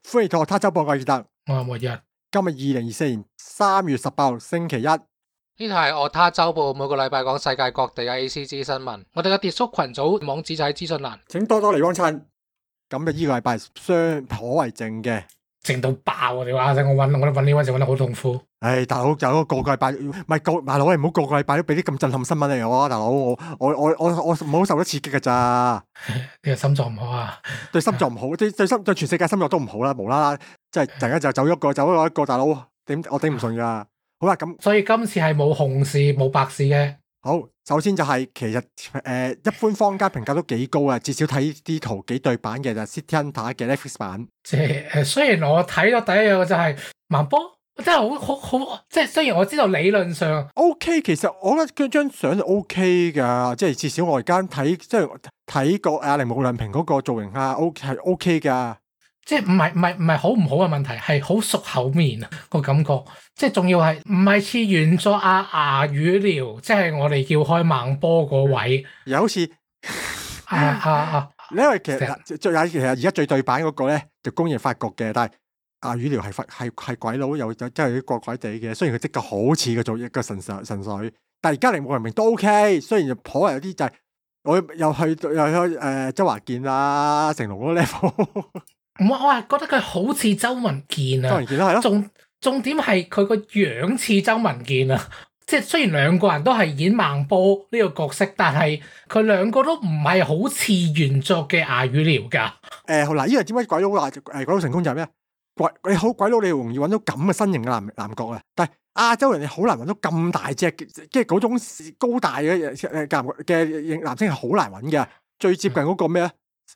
歡迎到他周播我係傑特， 我係末日。 今日2024年3月18號星期一。 呢度係我他周報，每個禮拜講世界各地嘅 ACG 新聞。我哋嘅跌叔群組網址就喺資訊欄， 請多多嚟幫襯。咁就呢個禮拜相頗為靜嘅， 靜到爆啊！你話我揾呢溫時揾得好痛苦。 唉，大佬就個禮拜，唔係大佬你唔好個禮拜都俾啲咁震撼新聞嚟我啊！大佬我唔好受得刺激㗎咋。 你個心臟唔好啊？ 對心臟唔好，對全世界心臟都唔好啦，無啦啦即係突然間就走一個，大佬我頂唔順㗎。好啦，咁所以今次係冇紅事冇白事嘅。 好，首先就係其實一般坊間評價都幾高啊，至少睇啲圖幾對版嘅就係 City Hunter 嘅 Netflix 版。 即係雖然我睇咗第一樣就係盲波，真係好，即係雖然我知道理論上 OK， 其實我覺得張相就 OK 㗎，即係至少我而家睇即係睇過阿鈴木亮平嗰個造型啊 ，OK 係 OK 㗎。 即係唔係好唔好嘅問題，係好熟口面啊個感覺，即係仲要係唔係似原作牙語聊，即係我哋叫開盲波嗰位， 又好似因為其實而家最對版嗰個咧就公認法國嘅，但係牙語聊係鬼佬，又真係啲怪怪地嘅。雖然佢的確好似佢做一個神水，但係而家鈴木亮平都 OK， 雖然就頗為有啲就係我又去周華健啊成龍嗰個 level。 我係覺得佢好似周文健啊， 周文健都係咯。 重點係佢個樣似周文健啊，即係雖然兩個人都係演盲波呢個角色，但係佢兩個都唔係好似原作嘅牙語聊㗎。 好嗱，呢個點解鬼佬話鬼佬成功就係咩？鬼佬你容易揾到咁嘅身形嘅男角啊，但係亞洲人你好難揾到咁大隻，即係嗰種高大嘅男星係好難揾嘅。最接近嗰個咩啊？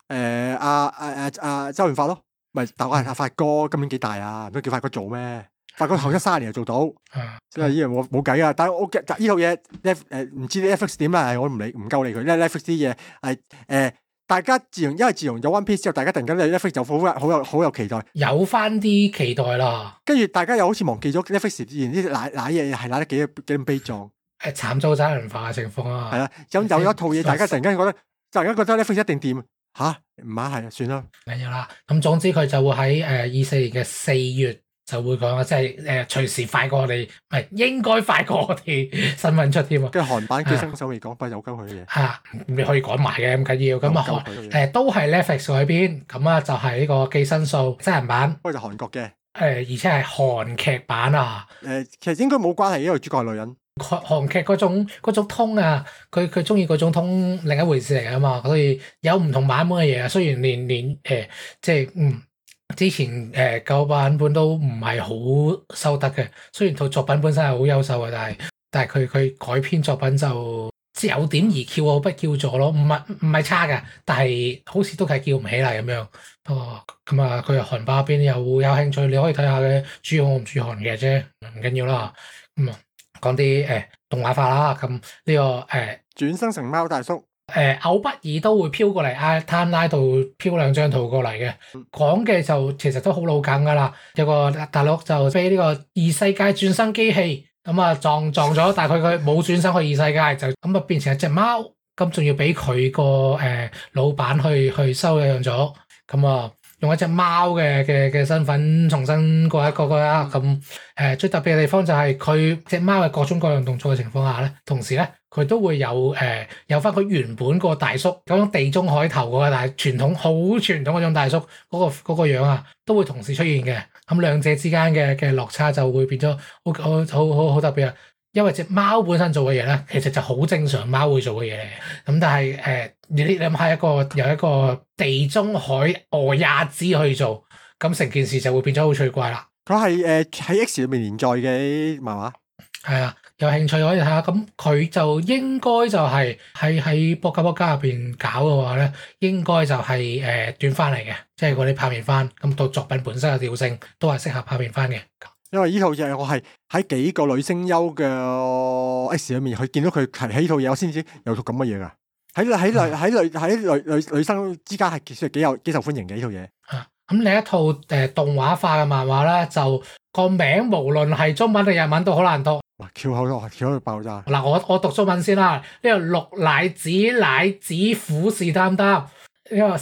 周潤發咯，咪但係阿發哥今年幾大啊？唔通叫發哥做咩？發哥後生30年就做到，即係呢樣我冇計啊！但係我呢套嘢唔知 Netflix 點啦，我唔夠理佢。因為 Netflix 啲嘢係大家自從有 One Piece 之後，大家突然間對 Netflix 就好有期待，有翻啲期待啦。跟住大家又好似忘記咗 Netflix 之前啲瀨嘢係瀨得幾咁悲壯， 慘遭真人化嘅情況啊！ 係啦，有一套嘢，大家突然間覺得 Netflix 一定掂。吓唔係算啦， 緊要啦。咁總之佢就會喺24年嘅4月就會講，即係隨時快過我哋，唔係應該快過我哋新聞出添啊。 跟住韓版寄生獸未講，不過有鳩佢嘅嘢你可以講埋嘅，唔緊要。咁啊都係 Netflix 嗰邊，咁啊就係呢個寄生獸真人版， 不過就韓國嘅而且係韓劇版啊。 其實應該冇關係，因為主角係女人。 韓劇嗰種通啊，佢中意嗰種通另一回事嚟啊嘛，所以有唔同版本嘅嘢啊。雖然連即係之前舊版本都唔係好收得嘅，雖然套作品本身係好優秀嘅，但係佢改編作品就即係有點而叫我不叫座咯，唔係差嘅，但係好似都係叫唔起嚟咁樣。咁啊，佢係韓版邊有興趣你可以睇下嘅，主要我唔住韓嘅啫，唔緊要啦。咁啊。講啲動畫化啦，咁呢個轉生成貓大叔， 偶不爾都會飄過嚟，timeline 度飄兩張圖過嚟嘅。講嘅就其實都好老梗噶啦，有個大陸就俾呢個異世界轉生機器咁啊撞咗，但係佢冇轉生去異世界，就咁啊變成一隻貓，咁仲要俾佢個老闆去收養咗，咁啊。用一隻貓嘅身份重新過一個啦，咁最特別嘅地方就係佢隻貓嘅各種各樣動作嘅情況下咧，同時咧佢都會有翻佢原本個大叔嗰種地中海頭嗰個大好傳統嗰種大叔嗰個樣啊，都會同時出現嘅。咁兩者之間嘅落差就會變咗好特別啊！因為隻貓本身做嘅嘢咧，其實就好正常貓會做嘅嘢嚟嘅。咁但係你諗下有一個地中海俄亞茲去做，咁成件事就會變咗好趣怪啦。 佢係喺 X 裏面連載嘅漫畫， 係啊，有興趣可以睇下。咁佢就應該就係喺波加入邊搞嘅話咧，應該就係短番嚟嘅，即係嗰啲拍片番。咁到作品本身嘅調性都係適合拍片番嘅。 因為呢套嘢我係喺幾個女聲優嘅 X 裏面，佢見到佢喺呢套嘢，我先知有套咁嘅嘢噶。喺女生之間係其實幾受歡迎嘅呢套嘢。 咁另一套動畫化嘅漫畫咧，就個名無論係中文定日文都好難讀。 哇！翹口爆炸。 嗱，我讀中文先啦。呢個綠奶子虎是擔擔。 呢個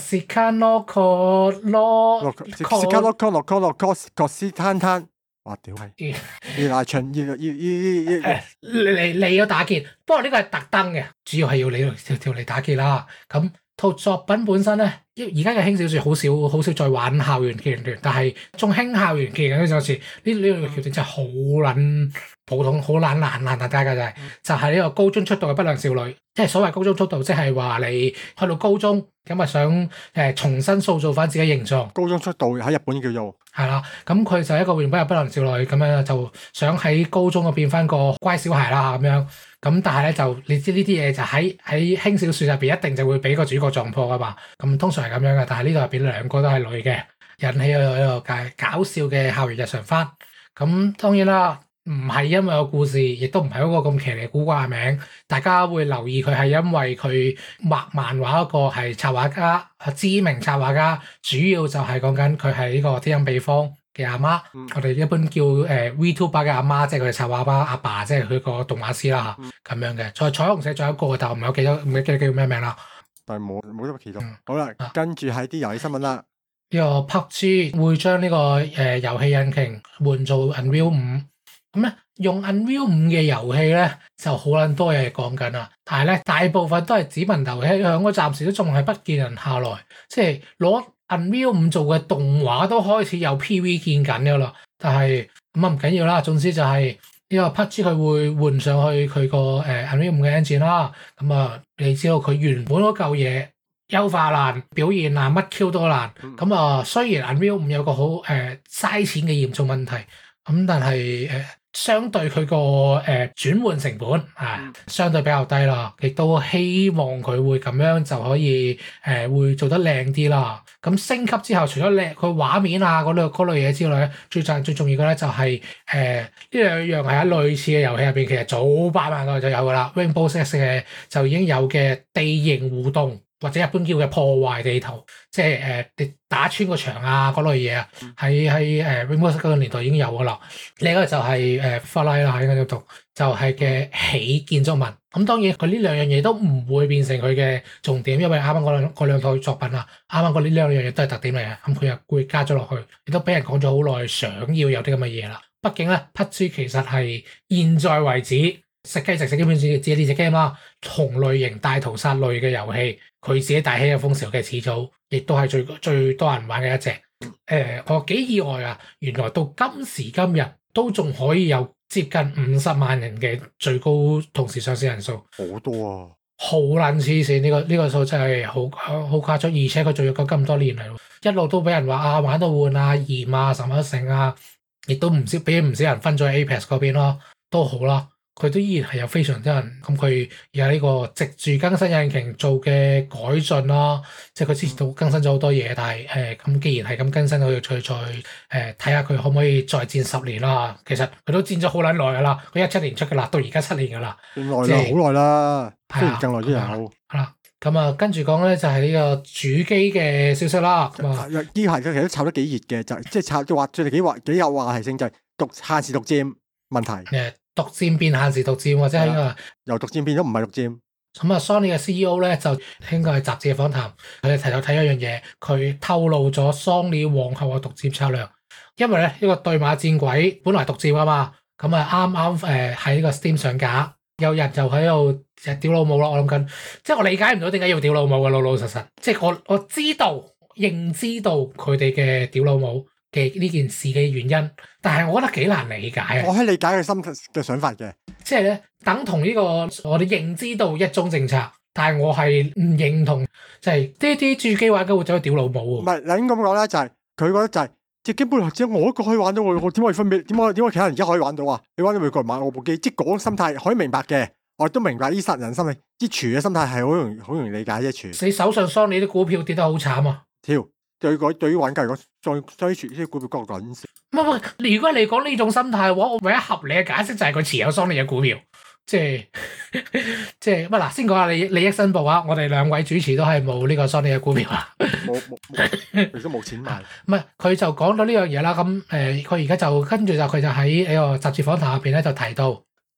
Sikanoco 斯卡洛克斯攤攤，哇屌係！要拉長要嚟咗打劫，不過呢個係特登嘅，主要係要你條嚟打劫啦。咁套作品本身咧，而家嘅輕小說好少再玩校園橋段，但係仲興校園橋段嗰陣時，呢個橋段真係好撚普通，好撚難大家嘅就係呢個高中出道嘅不良少女，即係所謂高中出道，即係話你去到高中咁啊想重新塑造翻自己形象。 高中出道喺日本叫做係啦，咁佢就係一個原本係不良少女咁樣，就想喺高中變翻個乖小孩啦咁樣。咁但係咧就你知呢啲嘢就喺輕小說入邊一定就會俾個主角撞破噶嘛。咁通常係咁樣嘅，但係呢度入邊兩個都係女嘅，引起咗一個搞笑嘅校園日常番。咁當然啦，唔係因為個故事，亦都唔係嗰個咁奇離古怪嘅名，大家會留意佢係因為佢畫漫畫嗰個係插畫家，知名插畫家，主要就係講緊佢係呢個天隱秘方嘅阿媽，我哋一般叫VTuber 嘅阿媽，即係佢哋插畫家阿爸，即係佢個動畫師啦嚇，咁樣嘅。再彩虹社仲有一個，但我唔係記得叫咩名啦。 但係冇得其中。好啦，跟住係啲遊戲新聞啦。 呢個 PUBG 會將呢個遊戲引擎換做 Unreal 5。咁咧用 Unreal 5嘅遊戲咧就好撚多嘢講緊啦，但係咧大部分都係指紋遊戲，響個暫時都仲係不見人下來，即係攞 Unreal 5做嘅動畫都開始有 PV 見緊㗎啦。但係咁唔緊要啦，總之就係呢個 PUBG 佢會換上去佢個Unreal 5嘅 engine 啦。咁啊，你知道佢原本嗰嚿嘢優化難、表現難、乜 Q 都難。咁啊，雖然 Unreal 5有個好嘥錢嘅嚴重問題，咁但係相對佢個轉換成本相對比較低啦，亦都希望佢會咁樣就可以會做得靚啲啦。咁升級之後，除咗靚佢畫面啊嗰類嘢之外咧，最重要嘅咧就係呢兩樣係喺類似嘅遊戲入邊，其實早8萬個就有噶啦。Rainbow Six 嘅就已經有嘅地形互動，或者一般叫嘅破壞地圖，即係你打穿個牆啊嗰類嘢啊，喺Rainbow Six 嗰個年代已經有噶啦。另一個就係Fly 啦，應該要讀，就係嘅起建築物。咁當然佢呢兩樣嘢都唔會變成佢嘅重點，因為啱啱嗰兩套作品啊，啱啱嗰呢兩樣嘢都係特點嚟嘅。咁佢又會加咗落去，亦都俾人講咗好耐，想要有啲咁嘅嘢啦。畢竟咧，PUBG其實係現在為止食雞食基本上只係呢隻 game 啦，同類型大屠殺類嘅遊戲，佢自己帶起嘅風潮嘅始祖，亦都係最多人玩嘅一隻。我幾意外啊！原來到今時今日都仲可以有接近50萬人嘅最高同時上線人數， 好多啊！ 好撚黐線，呢個數真係好誇張，而且佢仲要夠咁多年嚟，一路都俾人話玩到換啊、嫌啊、什麼成啊，亦都俾唔少人分咗去 Apex 嗰邊咯，都好啦。佢都依然係有非常多人，咁佢有呢個藉住更新引擎做嘅改進啦，即係佢之前都更新咗好多嘢，但係咁既然係咁更新，佢要再睇下佢可唔可以再戰10年啦。其實佢都戰咗好撚耐噶啦，佢17年出噶啦，到而家7年噶啦， 耐啦，好耐啦，雖然更耐都有。 係啦，咁啊跟住講咧就係呢個主機嘅消息啦。 呢排其實都炒得幾熱嘅，就即係炒都話最近幾有話題性，就係限時獨佔問題。 獨佔變限時獨佔，或者係由獨佔變咗唔係獨佔。 咁啊，Sony 嘅 CEO 咧就應該係雜誌嘅訪談，佢哋提到睇一樣嘢，佢透露咗 Sony 往後嘅獨佔策略。因為咧呢個對馬戰鬼本來獨佔啊嘛，咁啊啱喺呢個 Steam 上架，有人就喺度屌老母咯。我諗緊，即係我理解唔到點解要屌老母嘅，老老實實。即係我認知到佢哋嘅屌老母嘅呢件事嘅原因，但係我覺得幾難理解啊！ 我係理解佢心嘅想法嘅， 即係咧等同呢個我哋認知到一中政策，但係我係唔認同，就係啲主機玩家會走去屌老母喎。 唔係，你應該咁講咧，就係佢覺得就係即係基本上只我一個可以玩到，我點可以分俾點解其他人而家可以玩到啊？你玩到美國人買我部機，即係嗰種心態可以明白嘅，我亦都明白啲殺人心理，啲廚嘅心態係好容易理解啫。廚， 你手上桑尼啲股票跌得好慘啊！ 對於玩家嚟講，再啲啲股票嗰個緊少。 唔，如果你講呢種心態嘅話，我唯一合理嘅解釋就係佢持有桑尼嘅股票，即係乜嗱？先講下利益申報啊！我哋兩位主持都係冇呢個桑尼嘅股票啊， 冇，亦都冇錢買。 唔係，佢就講到呢樣嘢啦。咁佢而家就跟住就佢就喺呢個雜誌訪談入邊咧就提到，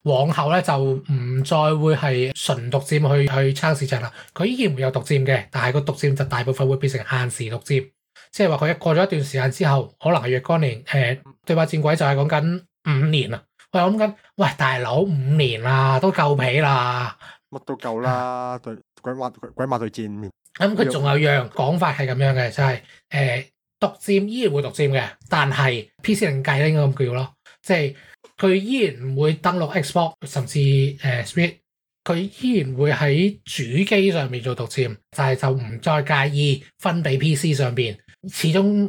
往後咧就唔再會係純獨佔去撐市值啦。佢依然會有獨佔嘅，但係個獨佔就大部分會變成限時獨佔，即係話佢過咗一段時間之後，可能係若干年對話戰鬼就係講緊5年啊。我諗緊，喂大佬5年啦，都夠皮啦， 乜都夠啦，對鬼馬對戰。 咁佢仲有樣講法係咁樣嘅，就係獨佔依然會獨佔嘅，但係 PC 另計咧應該咁叫咯，即係佢依然唔會登錄 Xbox 甚至Switch，佢依然會喺主機上面做獨佔，但係就唔再介意分俾 PC 上邊。始終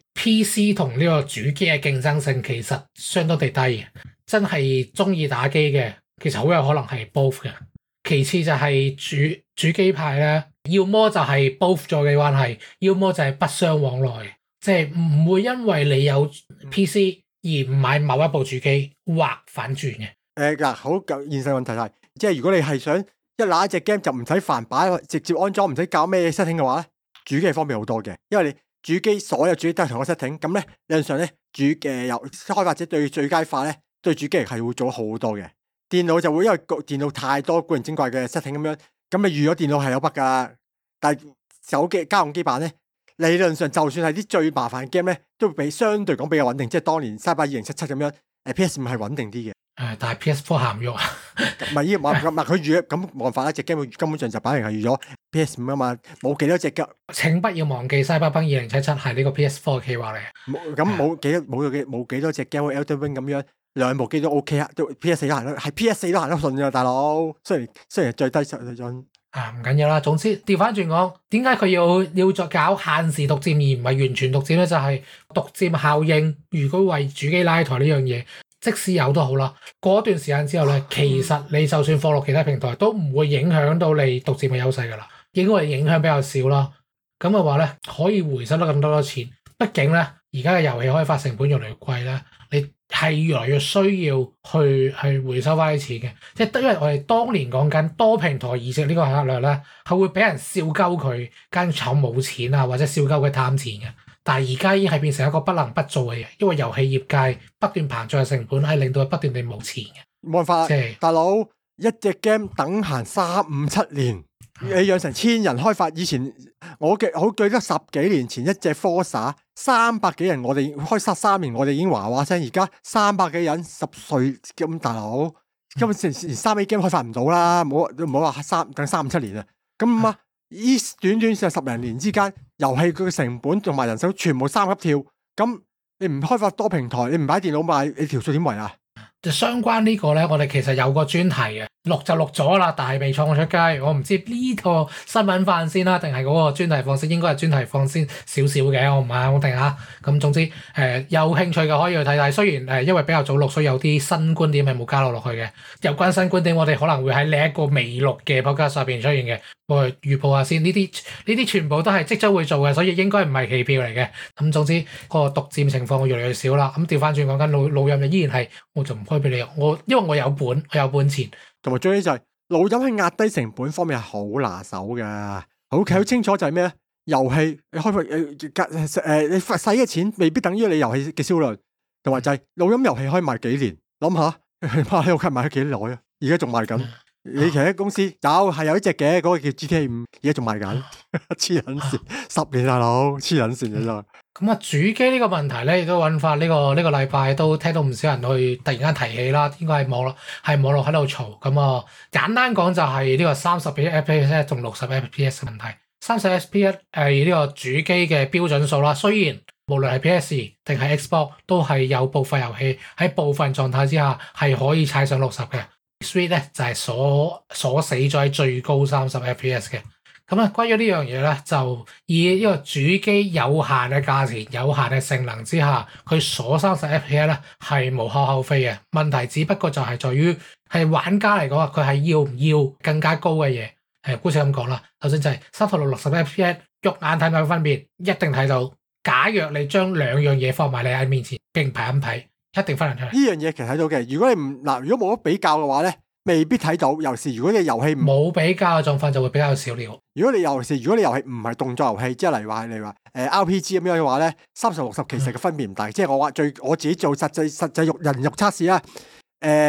PC 同呢個主機嘅競爭性其實相當地低嘅，真係中意打機嘅其實好有可能係 both 嘅。其次就係主機派咧，要麼就係 both 咗嘅關係，要麼就係不相往來，即係唔會因為你有 PC 而唔買某一部主機或反轉嘅。 嗱，好現實問題係，即係如果你係想一拿一隻 game 就唔使煩擺，直接安裝，唔使搞咩 setting 嘅話咧，主機係方便好多嘅，因為你主機所有主機都係同一 setting，咁咧理論上咧由開發者對最佳化咧，對主機係會做好多嘅。電腦就會因為電腦太多古靈精怪嘅 setting 咁樣，咁你預咗電腦係有 bug 噶，但係手機家用機版咧，理論上就算係啲最麻煩嘅 game 咧，都會比相對講比較穩定，即係當年 Cyber 2077咁樣，PS5 係穩定啲嘅。 但係 PS4 行唔喐啊？ 唔係佢預咁冇辦法啦，隻 game 根本上就擺明係預咗 PS5 啊嘛，冇幾多隻噶。 請不要忘記 Cyberpunk 2077係呢個 PS4 嘅企劃嚟。 咁冇幾多隻 game Elden Ring 咁樣，兩部機都 OK 啊，都 PS4 都行得，係 PS4 都行得順噶，大佬。雖然最低水準。 唔緊要啦，總之調翻轉講，點解佢要再搞限時獨佔而唔係完全獨佔咧？就係獨佔效應。如果為主機拉抬呢樣嘢，即使有都好啦，過一段時間之後咧，其實你就算放落其他平台，都唔會影響到你獨佔嘅優勢噶啦，應該係影響比較少啦。咁嘅話咧，可以回收得更多錢。畢竟咧，而家嘅遊戲開發成本越嚟越貴咧，你係越來越需要去回收翻啲錢嘅。即係因為我哋當年講緊多平台移植呢個策略咧，係會俾人笑鳩佢間廠冇錢啊，或者笑鳩佢貪錢嘅。但係而家已經係變成一個不能不做嘅嘢，因為遊戲業界不斷膨脹嘅成本係令到佢不斷地冇錢嘅。 冇辦法， 即係大佬一隻 game 等閒3、5、7年，你養成1000人開發。以前我記得10幾年前一隻 Forza 300幾人，我哋開發3年，我哋已經話話聲。而家300幾人10歲咁，大佬根本連3A game 開發唔到啦，唔好話等3、5、7年啊。咁啊，依短10零年之間，遊戲佢嘅成本同埋人手全部3級跳，咁你唔開發多平台，你唔擺電腦賣，你條數點圍啊？ 就相關呢個咧，我哋其實有個專題嘅，錄就錄咗啦，但係未創出街。我唔知呢個新聞放先啦，定係嗰個專題放先，應該係專題放先少少嘅，我唔係好定嚇。咁總之有興趣嘅可以去睇睇。雖然因為比較早錄，所以有啲新觀點係冇加落去嘅。有關新觀點，我哋可能會喺另一個未錄嘅 podcast 上邊出現嘅。我哋預報下先，呢啲全部都係即將會做嘅，所以應該唔係棄票嚟嘅。咁總之個獨佔情況會越嚟越少啦。咁調翻轉講緊老任就依然係，我就唔開俾你，因為我有本錢。同埋最尾就係老任喺壓低成本方面係好拿手㗎，好清楚就係咩咧？遊戲你開發你使嘅錢未必等於你遊戲嘅銷量，同埋就係老任遊戲可以賣幾年，諗下賣咗幾耐啊？而家仲賣緊。你其他公司有一隻嘅，嗰個叫 GTA5，而家仲賣緊，黐撚線，10年大佬，黐撚線嘅真係。 咁啊，主機呢個問題咧，亦都揾翻呢個禮拜都聽到唔少人去突然間提起啦。應該係網絡喺度嘈。咁啊，簡單講就係呢個30 FPS 同60 FPS 嘅問題。30 FPS 係呢個主機嘅標準數啦。雖然無論係 PS 定係 Xbox 都係有部分遊戲喺部分狀態之下係可以踩上60嘅。Switch 咧就係鎖死咗喺最高30 FPS 嘅。咁啊，關於呢樣嘢咧，就以呢個主機有限嘅價錢、有限嘅性能之下，佢鎖30 FPS 咧係無可厚非嘅。問題只不過就係在於係玩家嚟講啊，佢係要唔要更加高嘅嘢？姑且咁講啦。首先就係360 FPS，肉眼睇唔到分別，一定睇到。假若你將兩樣嘢放埋你喺面前並排咁睇，一定分得出嚟。 呢樣嘢其實睇到嘅。如果你唔如果冇得比較嘅話咧，未必睇到。尤其是如果你遊戲冇比較嘅狀況，就會比較少了。 如果你遊戲唔係動作遊戲，即係例如話RPG 咁樣嘅話咧，30、60其實嘅分別唔大。即係我自己做實際人肉測試啦。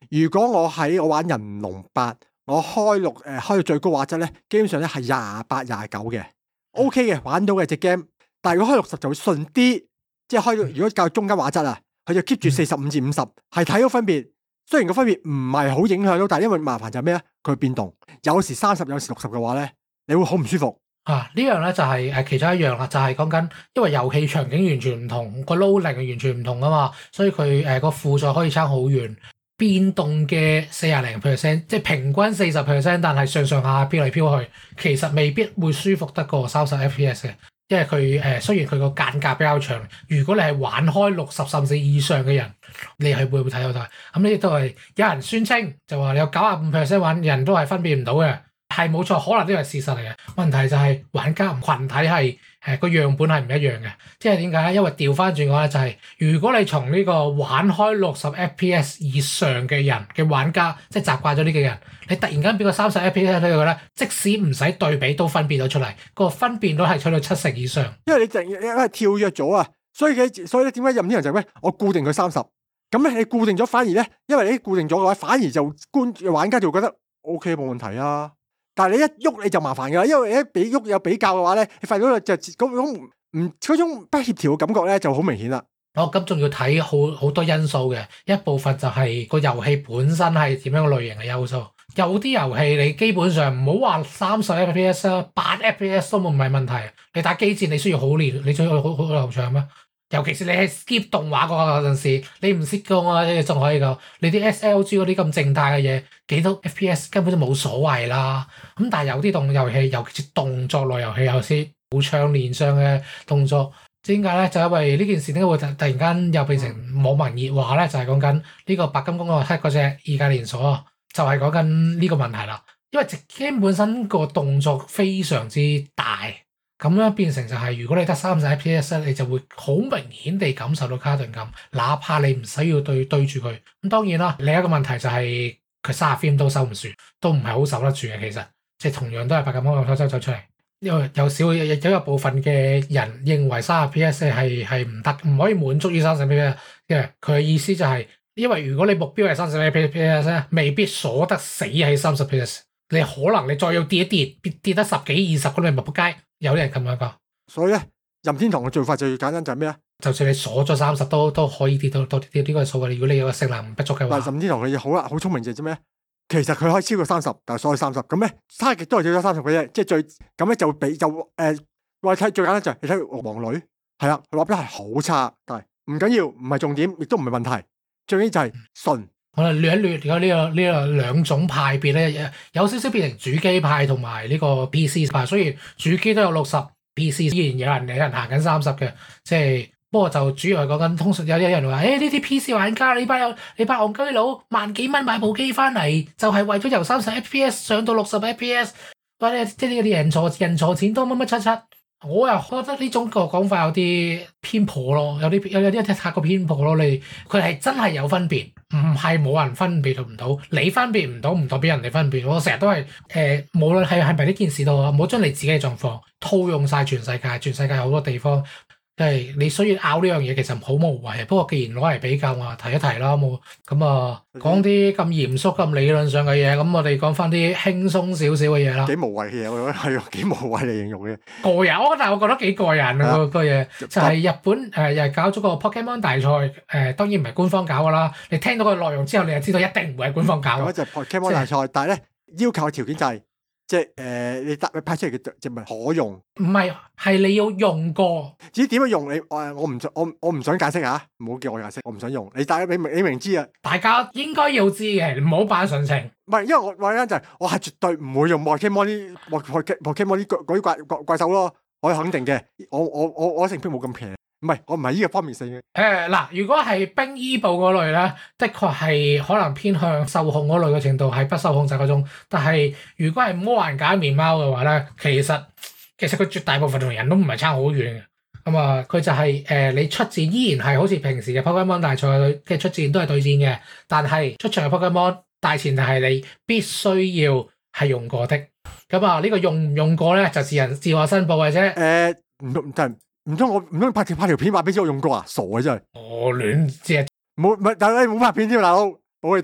如果我玩人龍8，我開到最高畫質咧，基本上咧係28、29嘅，OK 嘅，玩到嘅隻 game。但係如果開60就會順啲，即係開到如果較中間畫質啊，佢就 keep 住45至50，係睇到分別。雖然個分別唔係好影響到，但係因為麻煩就係咩咧？佢變動，有時30，有時60嘅話咧，你會好唔舒服。 呢樣咧就係其中一樣啦，就係講緊，因為遊戲場景完全唔同，個 loading 係完全唔同啊嘛，所以佢個輔助可以差好遠，變動嘅40零%，即係平均40%，但係上上下下飄嚟飄去，其實未必會舒服得過30 FPS 嘅，因為佢雖然佢個間隔比較長，如果你係玩開60甚至以上嘅人，你係會睇到。咁呢啲都係有人宣稱就話你有95% 玩人都係分辨唔到嘅。係冇錯，可能呢個係事實嚟嘅。問題就係玩家群體係個樣本係唔一樣嘅，即係點解咧？因為調翻轉嘅話就係，如果你從呢個玩開60 FPS 以上嘅人嘅玩家，即係習慣咗呢個人，你突然間俾個30 FPS 呢個咧，即使唔使對比都分辨到出嚟，個分辨率係去到70以上。 因為你跳躍咗啊，所以咧點解任天堂就咩？我固定佢30，咁咧你固定咗反而咧，因為你固定咗嘅話，反而就玩家就會覺得 OK 冇問題啊。但係你一喐你就麻煩㗎啦，因為你一喐有比較嘅話咧，你發現到就嗰種不協調嘅感覺咧就好明顯啦。 咁仲要睇好多因素嘅，一部分就係個遊戲本身係點樣嘅類型嘅因素。有啲遊戲你基本上唔好話30 FPS 啦，8 FPS 都唔係問題。你打機戰你需要好練，你需要好流暢咩？尤其是你係 skip 動畫嗰陣時，你唔識㗎嘛，你仲可以㗎。你啲 SLG 嗰啲咁靜態嘅嘢，幾多 FPS 根本就冇所謂啦。咁但係有啲遊戲，尤其是動作類遊戲，有啲好長連上嘅動作，點解咧？就因為呢件事點解會突然間又變成網民熱話咧？就係講緊呢個白金宮個黑嗰隻異界連鎖啊，就係講緊呢個問題啦。因為隻 game 本身個動作非常之大。咁樣變成就係，如果你得30 FPS 咧，你就會好明顯地感受到卡頓感，哪怕你唔使要對住佢。咁當然啦，另一個問題就係佢30 frame 都收唔住，都唔係好受得住嘅。其實即係同樣都係白金剛走出嚟，因為有一部分嘅人認為30 FPS 係唔得，唔可以滿足於30 FPS 嘅。佢嘅意思就係，因為如果你目標係30 FPS 咧，未必鎖得死喺30 FPS。你可能你再要跌一跌得10幾20咁，你咪仆街。有啲人咁樣講， 所以咧，任天堂嘅做法就要簡單就係咩啊？ 就算你鎖咗30都可以跌到多啲呢個數嘅。如果你有個性能不足嘅話， 任天堂嘅嘢好啦，好聰明就係咩？其實佢可以超過30，但係鎖喺30，咁咧差極都係少咗30嘅啫。即係最咁咧就俾我睇最簡單就係你睇王女係啦，佢畫筆係好差，但係唔緊要，唔係重點，亦都唔係問題。最緊要就係順。 我哋略一略呢個兩種派別咧，有少少變成主機派同埋呢個 PC 派。雖然主機都有60，PC 依然有人行緊30嘅，即係不過就主要係講緊，通常有啲人話，呢啲 PC 玩家你班戇居佬萬幾蚊買部機翻嚟，就係為咗由30 FPS 上到60 FPS，或者即係呢啲人錯錢多乜七。我又覺得呢種個講法有啲偏頗咯，有啲太過偏頗咯。佢係真係有分別，唔係冇人分別唔到。你分別唔到，唔代表人哋分別。我成日都係無論係咪呢件事都好，唔好將你自己嘅狀況套用晒全世界。全世界好多地方，係你需要拗呢樣嘢，其實好無謂。不過既然攞嚟比較，我提一提啦，冇咁啊，講啲咁嚴肅、咁理論上嘅嘢，咁我哋講翻啲輕鬆少少嘅嘢啦。 幾無謂嘅嘢，我覺得係幾無謂嚟形容嘅。 過癮，但係我覺得幾過癮啊！個嘢就係日本又係搞咗個 Pokemon 大賽，當然唔係官方搞噶啦。你聽到個內容之後，你就知道一定唔會係官方搞。 咁就 Pokemon 大賽，但係咧要求嘅條件就係。即係你拍出嚟嘅植物可用， 唔係你要用過。 至於點樣用我唔想解釋嚇，唔好叫我解釋，我唔想用。你明知啊？大家應該要知嘅，唔好扮純情。 唔係，因為我話緊就係我係絕對唔會用 Pokemon 啲嗰啲怪獸咯，我係肯定嘅。我成績冇咁平。唔係，我唔係呢個方面性嘅。 嗱，如果係冰伊布嗰類咧，的確係可能偏向受控嗰類嘅程度，係不受控制嗰種。但係如果係魔幻假面貓嘅話咧，其實佢絕大部分同人都唔係差好遠嘅。咁啊，佢就係你出戰依然係好似平時嘅 Pokemon 大賽嘅出戰都係對戰嘅，但係出場嘅 Pokemon 大前提係你必須要係用過的。咁啊，呢個用唔用過咧，就自我申報嘅啫。 唔通拍條片話俾我用過啊？傻嘅真係。 我亂知啊！ 但係你冇拍片添，大佬，好偉大。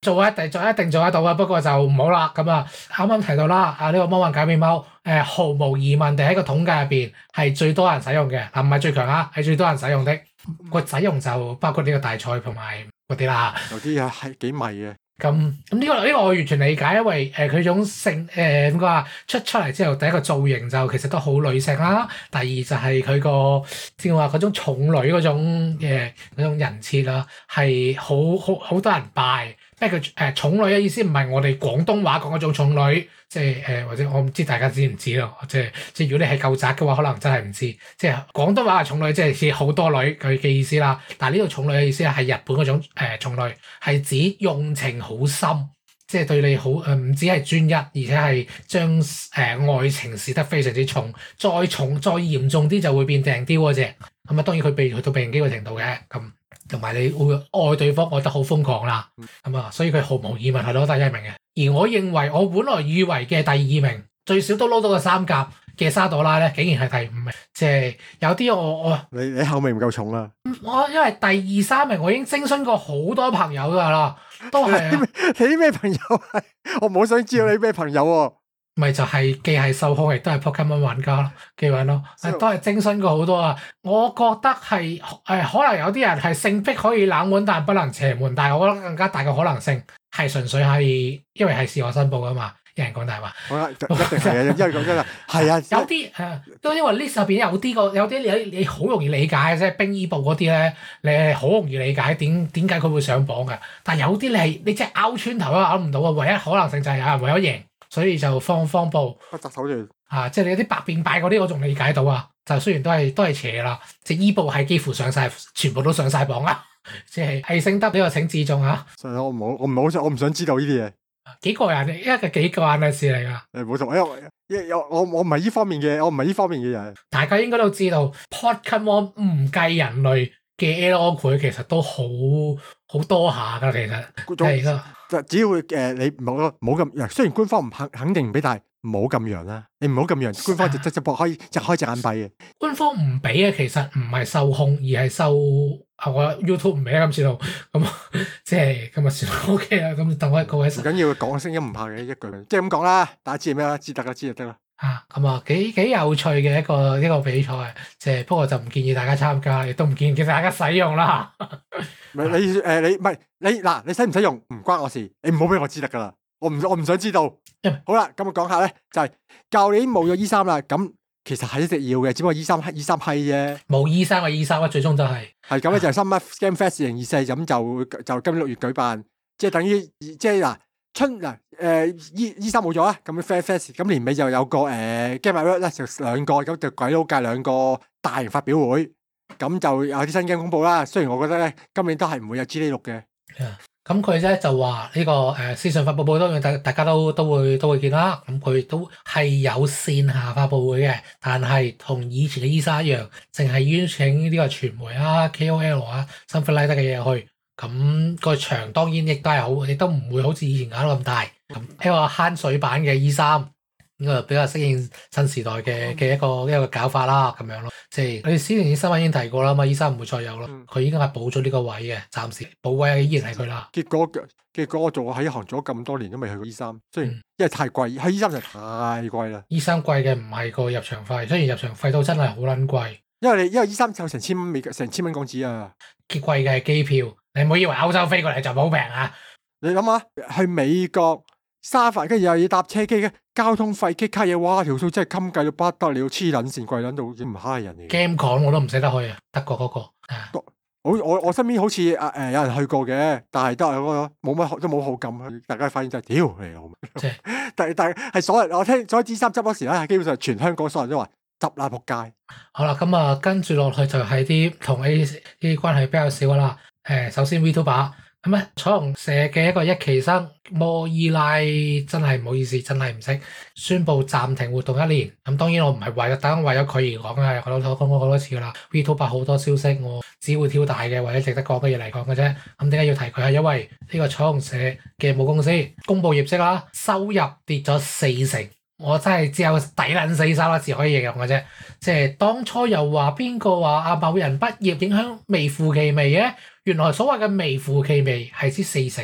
做一定做得到啊，不過就唔好啦。咁啊，啱啱提到啦，呢個魔幻假面貓，毫無疑問地喺個統計入邊係最多人使用嘅，嗱唔係最強啊，係最多人使用的。個使用就包括呢個大賽同埋嗰啲啦。 有啲係幾迷嘅。 咁呢個我完全理解，因為佢種性點講啊，出嚟之後第一個造型就其實都好女性啦，第二就係佢個點話嗰種寵女嗰種人設啦，係好多人拜。咩叫寵女嘅意思？唔係我哋廣東話講嗰種寵女，即係或者我唔知大家知唔知咯？即係如果你係舊宅嘅話，可能真係唔知。即係廣東話嘅寵女，即係似好多女佢嘅意思啦。但係呢度寵女嘅意思係日本嗰種寵女，係指用情好深，即係對你好唔止係專一，而且係將愛情視得非常之重，再嚴重啲就會變掟雕嗰隻。咁啊，當然佢去到避孕機嘅程度嘅咁。同埋你會愛對方愛得好瘋狂啦，咁啊，所以佢毫無疑問係攞第一名嘅。而我認為我本來以為嘅第二名最少都攞到個三甲嘅沙朵拉咧，竟然係第五名，即係有啲你口味唔夠重啦。 我因為第二三名我已經徵詢過好多朋友㗎啦，都係你啲咩朋友係？我唔好想知道你咩朋友喎。 咪就係既係受控，亦都係 Pokemon 玩家咯，幾玩咯，都係徵詢過好多啊。我覺得係可能有啲人係性癖可以冷門，但不能邪門。但係我覺得更加大嘅可能性係純粹係因為係自我申報噶嘛。有人講大話， 一定係啊，因為講真啊，係啊， 有啲都因為 list 入邊有啲你好容易理解，即係冰衣部嗰啲咧，你係好容易理解點解佢會上榜嘅。但係有啲你真係拗穿頭都拗唔到啊！唯一可能性就係有人為咗贏。所以就方報不擇手段即係你有啲百變拜嗰啲，我仲理解到啊。就雖然都係邪啦，即係伊布係幾乎上晒，全部都上晒榜啊。即係聖德呢個請自重啊。 我唔想知道呢啲嘢。 幾個人，一個幾個人嘅事嚟㗎。 冇錯，因為我唔係呢方面嘅，我唔係呢方面嘅人。 大家應該都知道 Pokemon 唔計人類嘅 LO 佢其實都好多下㗎，其實係㗎。 只要你唔好咁，雖然官方唔肯定唔俾，但係唔好咁樣啦。你唔好咁樣，官方直播可以隻開隻眼閉嘅。官方唔俾嘅其實唔係受控，而係受我 YouTube 唔俾今次度咁，即係今日算 OK 啦。咁等我各位唔緊要講聲音唔怕嘅一句，即係咁講啦。大家知係咩啦？知得啦，知就得啦。 咁啊幾有趣嘅一個比賽，即係不過就唔建議大家參加，亦都唔建議大家使用啦。你使唔使用唔關我事，你唔好俾我知得噶啦，我唔想知道。好啦，咁我講下咧，就係舊年冇咗 E3啦，咁其實係一直要嘅，只不過 E3 批啫，冇 E3 嘅 E3最終就係咁咧，就係 Summer Game Fest 2024，咁就今年6月舉辦，即係等於即係嗱春嗱E3冇咗啦，咁 Fest 咁年尾就有個Game Awards 咧，就兩個咁就鬼佬界兩個大型發表會。咁就有啲新 game 公佈啦。雖然我覺得咧，今年都係唔會有 G6 嘅。咁佢咧就話呢個線上發佈會當然大家都會見啦。咁佢都係有線下發佈會嘅，但係同以前嘅 E3一樣，淨係邀請呢個傳媒啊、KOL 啊、新弗拉德嘅嘢去。咁個場當然亦都係好，亦都唔會好似以前搞到咁大。咁一個慳水版嘅 E3。咁啊，比較適應新時代嘅一個搞法啦，咁樣咯。即係你之前啲新聞已經提過啦嘛，E3唔會再有咯。佢已經係補咗呢個位嘅，暫時補位依然係佢啦。結果我做喺行咗咁多年都未去過 E3，雖然因為太貴，去 E3就太貴啦。E3貴嘅唔係個入場費，雖然入場費都真係好撚貴。因為 E3就成千蚊港紙啊。幾貴嘅係機票，你唔好以為歐洲飛過嚟就好平啊！你諗下，去美國。沙發跟住又要搭車機嘅交通費機卡嘢，哇條數真係襟計到不得了，黐撚線貴撚到唔蝦人嘅。GameCon 我都唔捨得去啊，德國嗰個。我身邊好似有人去過嘅，但係都係都冇好感。大家發現就係屌嚟嘅，但係所有我聽所有 G3執嗰時咧，基本上全香港所有人都話執啦仆街。好啦，咁啊跟住落去就係啲同 A 關係比較少啦。首先 VTuber。咁咧，彩虹社嘅一個一期生摩伊拉真係唔好意思，真係唔識宣布暫停活動1年。咁當然我唔係為咗佢而講嘅，我講過好多次噶啦。VTuber 好多消息，我只會挑大嘅或者值得講嘅嘢嚟講嘅啫。咁點解要提佢？係因為呢個彩虹社嘅母公司公布業績啦，收入跌咗40%。我真係只有抵撚死3個字可以形容嘅啫。即係當初又話邊個話某人畢業影響微乎其微嘅。原來所謂嘅微乎其微係指40%，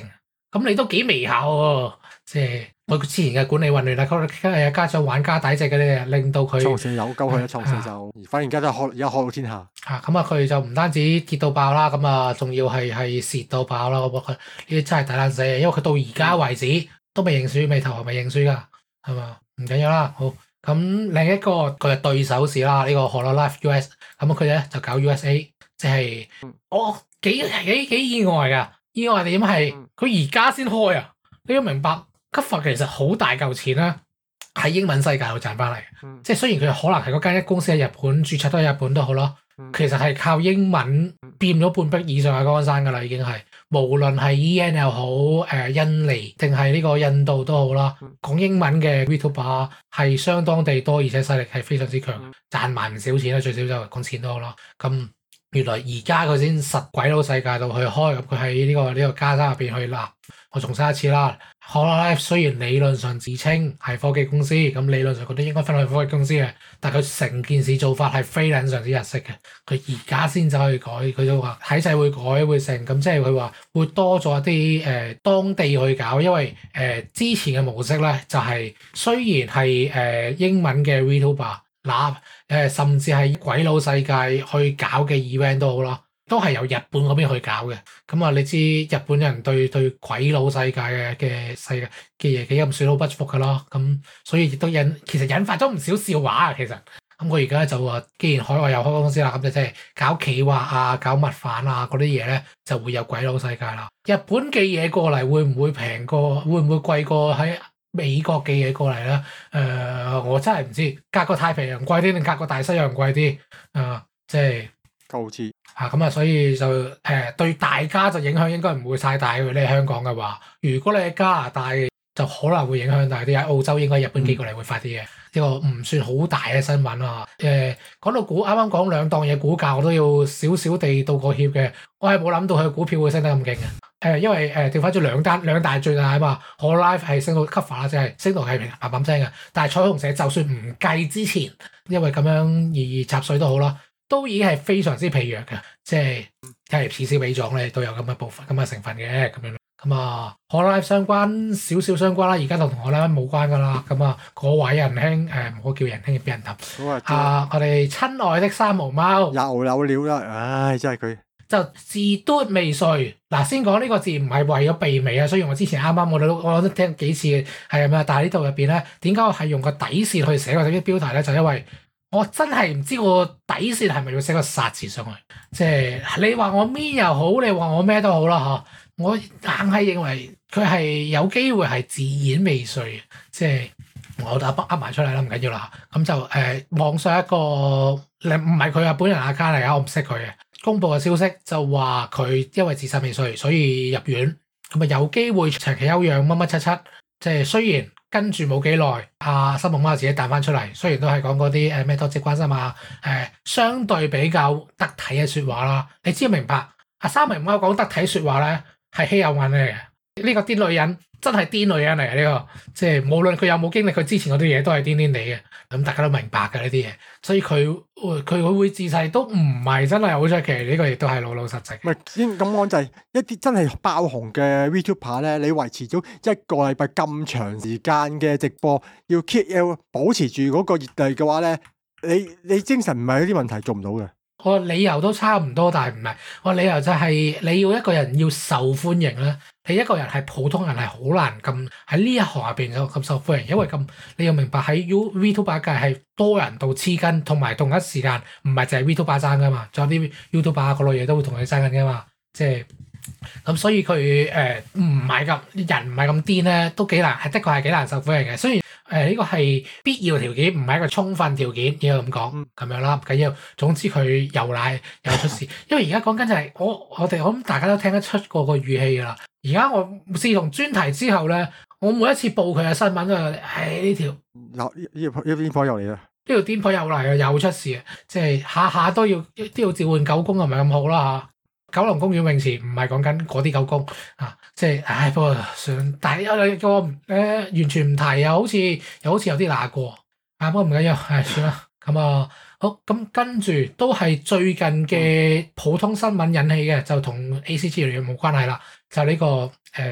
咁你都幾微效喎，即係佢之前嘅管理混亂啦，加上玩家抵制嗰啲，令到佢創世有鳩佢啦，創世就反而而家都而家開到天下。 咁啊，佢就唔單止跌到爆啦，咁啊，仲要係蝕到爆啦。我覺得呢啲真係抵撚死嘅，因為佢到而家為止都未認輸，未投降，未認輸㗎，係嘛？唔緊要啦，好。咁另一個佢嘅對手是啦，呢個 Hololive US，咁佢咧就搞 USA，即係我幾意外㗎。意外點係佢而家先開啊！你要明白，Cover其實好大嚿錢啦，喺英文世界度賺翻嚟嘅。即係雖然佢可能係嗰間公司喺日本註冊都喺日本都好啦，其實係靠英文變咗半壁以上嘅江山㗎啦，已經係。無論係 EN 又好，印尼定係呢個印度都好啦，講英文嘅 VTuber 係相當地多，而且勢力係非常之強，賺埋唔少錢啦，最少就講錢多啦。咁原來而家佢先實鬼佬世界度去開，咁佢喺呢個加沙入邊去立。我重申一次啦，Hololive雖然理論上自稱係科技公司，咁理論上佢都應該分去科技公司嘅，但佢成件事做法係非常之日式嘅。佢而家先走去改，佢就話體制會改會成，咁即係佢話會多咗一啲當地去搞，因為之前嘅模式咧就係、雖然係英文嘅 VTuber，甚至係鬼佬世界去搞嘅 event 都好啦。都係由日本嗰邊去搞嘅，咁啊你知日本人對鬼佬世界嘅世界嘅嘢幾咁水土不服㗎啦，咁所以亦都其實引發咗唔少笑話啊，其實咁佢而家就話，既然海外有開公司啦，咁就即係搞企劃啊、搞物販啊嗰啲嘢咧，就會有鬼佬世界啦。日本寄嘢過嚟會唔會平過？會唔會貴過喺美國寄嘢過嚟咧？我真係唔知，隔個太平洋貴啲定隔個大西洋貴啲啊？即係。 高知咁啊，所以就對大家就影響應該唔會太大嘅。你喺香港嘅話，如果你喺加拿大就可能會影響大啲。喺澳洲應該日本寄過嚟會快啲嘅。呢個唔算好大嘅新聞啊。講到啱啱講兩檔嘢股價，我都要少少地道個歉嘅。我係冇諗到佢股票會升得咁勁嘅。因為調翻轉兩大最大啊嘛，Hololive係升到 cover 啦，即係升到係平嘭嘭聲嘅。但係彩虹社就算唔計之前，因為咁樣而插水都好啦。都已經係非常之疲弱嘅，即係假如此消彼長咧，都有咁嘅部分、咁嘅成分嘅咁樣。咁啊，Hololive相關少少相關啦，而家就同Hololive冇關噶啦。咁啊，嗰位仁兄唔好叫仁兄，俾人揼。我哋親愛的三毛貓有料啦，唉，真係佢就自嘟未遂。嗱，先講呢個字唔係為咗避美啊，雖然我之前啱啱我都聽幾次係咁啊，但係呢度入邊咧，點解我係用個底線去寫嗰啲標題咧？就因為我真係唔知個底線係咪要寫個殺字上去，即係你話我咩又好，你話我咩都好啦嚇。我硬係認為佢係有機會係自演未遂，即係我噏埋出嚟啦，唔緊要啦。咁就網上一個唔係佢本人 account 嚟啊，我唔識佢嘅。公佈嘅消息就話佢因為自殺未遂，所以入院，咁啊有機會長期休養乜乜七七。即係雖然跟住冇幾耐，阿三毛貓自己彈翻出嚟，雖然都係講嗰啲咩多謝關心啊，相對比較得體嘅説話啦。你只要明白，阿三毛貓講得體説話咧係稀有眼嚟嘅。呢個癲女人真係癲女人嚟嘅呢個，即係無論佢有冇經歷佢之前嗰啲嘢，都係癲癲地嘅。咁大家都明白嘅呢啲嘢，所以佢會自殺都唔係真係好出奇。呢個亦都係老實實。 唔係先咁講就係一啲真係爆紅嘅 VTuber 咧，你維持咗一個禮拜咁長時間嘅直播，要保持住嗰個熱度嘅話咧，你精神唔係有啲問題做唔到嘅。 我理由都差唔多，但係唔係。我理由就係你要一個人要受歡迎咧，你一個人係普通人係好難咁喺呢一行入邊就咁受歡迎，因為咁你要明白喺 VTuber 界係多人到黐筋，同埋同一時間唔係淨係 VTuber 爭噶嘛，仲有啲 YouTuber 嗰類嘢都會同你爭緊噶嘛，即係咁，所以佢唔係咁人唔係咁癲咧，都幾難，係的確係幾難受歡迎嘅。雖然呢個係必要條件，唔係一個充分條件，應該咁講咁樣啦，唔緊要。總之佢又賴又出事，因為而家講緊就係我諗大家都聽得出個語氣㗎啦。而家我自從專題之後咧，我每一次報佢嘅新聞都係呢條癲婆又嚟啦， 呢條癲婆又嚟啊，又出事啊，即係下下都要召喚狗公，係咪咁好啦嚇？九龍公園泳池唔係講緊嗰啲狗公啊，即係不過算，但係有個完全唔提，又好似有啲難過啊，不過唔緊要，算啦。咁啊好，咁跟住都係最近嘅普通新聞引起嘅，就同 ACG 冇關係啦，就呢個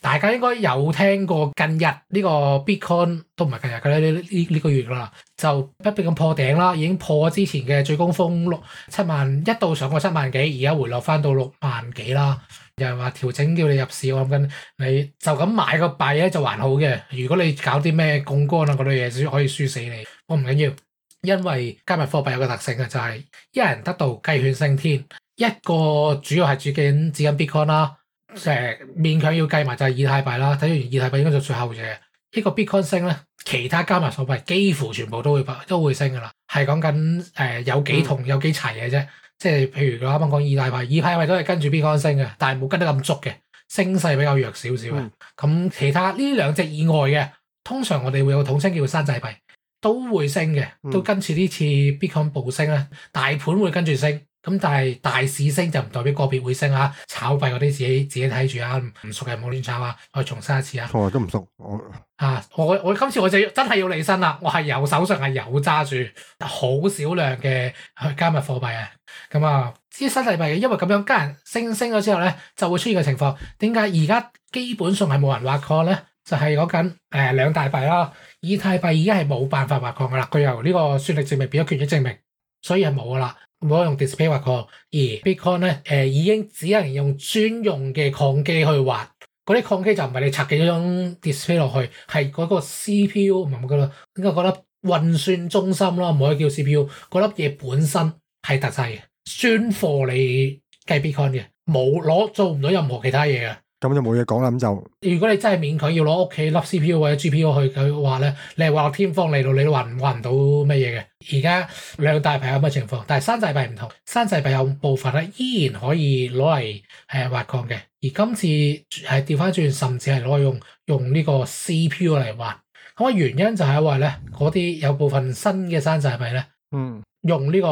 大家應該有聽過近日呢個 Bitcoin 都唔係近日嘅咧，呢個月啦，就不斷咁破頂啦，已經破咗之前嘅最高峰7萬，一度上過7萬幾，而家回落翻到6萬幾啦。又係話調整叫你入市，我諗緊你就咁買個幣咧就還好嘅。如果你搞啲咩槓桿啊嗰類嘢，可以輸死你。我唔緊要，因為加密貨幣有個特性嘅就係一人得道雞犬升天，一個主要係指緊 Bitcoin 啦。勉強要計埋就係以太幣啦，睇完以太幣應該就最後嘅。呢個 Bitcoin 升咧，其他加密貨幣幾乎全部都會升噶啦，係講緊有幾同有幾齊嘅啫。即係譬如我啱啱講以太幣都係跟住 Bitcoin 升嘅，但係冇跟得咁足嘅，升勢比較弱少少嘅。咁其他呢兩隻以外嘅，通常我哋會有個統稱叫山寨幣，都會升嘅，都跟住呢次 Bitcoin 暴升咧，大盤會跟住升。咁但係大市升就唔代表個別會升啊！炒幣嗰啲自己睇住啊，唔熟嘅唔好亂炒啊！我重申一次啊！ 我都唔熟， 我今次我就真係要離身啦！我係有手上係有揸住好少量嘅加密貨幣啊！咁啊，啲新幣因為咁樣加人升咗之後咧，就會出現個情況。點解而家基本上係冇人挖礦咧？就係講緊兩大幣啦，以太幣已經係冇辦法挖礦噶啦，佢由呢個算力證明變咗權益證明，所以係冇噶啦。冇得用 display 挖礦，而 Bitcoin 咧已經只能用專用嘅礦機去挖，嗰啲礦機就唔係你插幾張 display 落去，係嗰個 CPU 唔係冇噶啦，應該嗰粒運算中心啦，唔可以叫 CPU，嗰粒嘢本身係特製嘅，專貨你計 Bitcoin 嘅，冇做唔到任何其他嘢嘅。 咁就冇嘢講啦，咁就如果你真係勉強要攞屋企粒 CPU 或者 GPU 去嘅話咧，你係話天荒地老，你都挖唔到乜嘢嘅。而家兩大幣有咁嘅情況，但係山寨幣唔同，山寨幣有部分咧依然可以攞嚟挖礦嘅，而今次係調翻轉，甚至係攞嚟用呢個 CPU 嚟挖。咁原因就係因為咧嗰啲有部分新嘅山寨幣咧，用呢個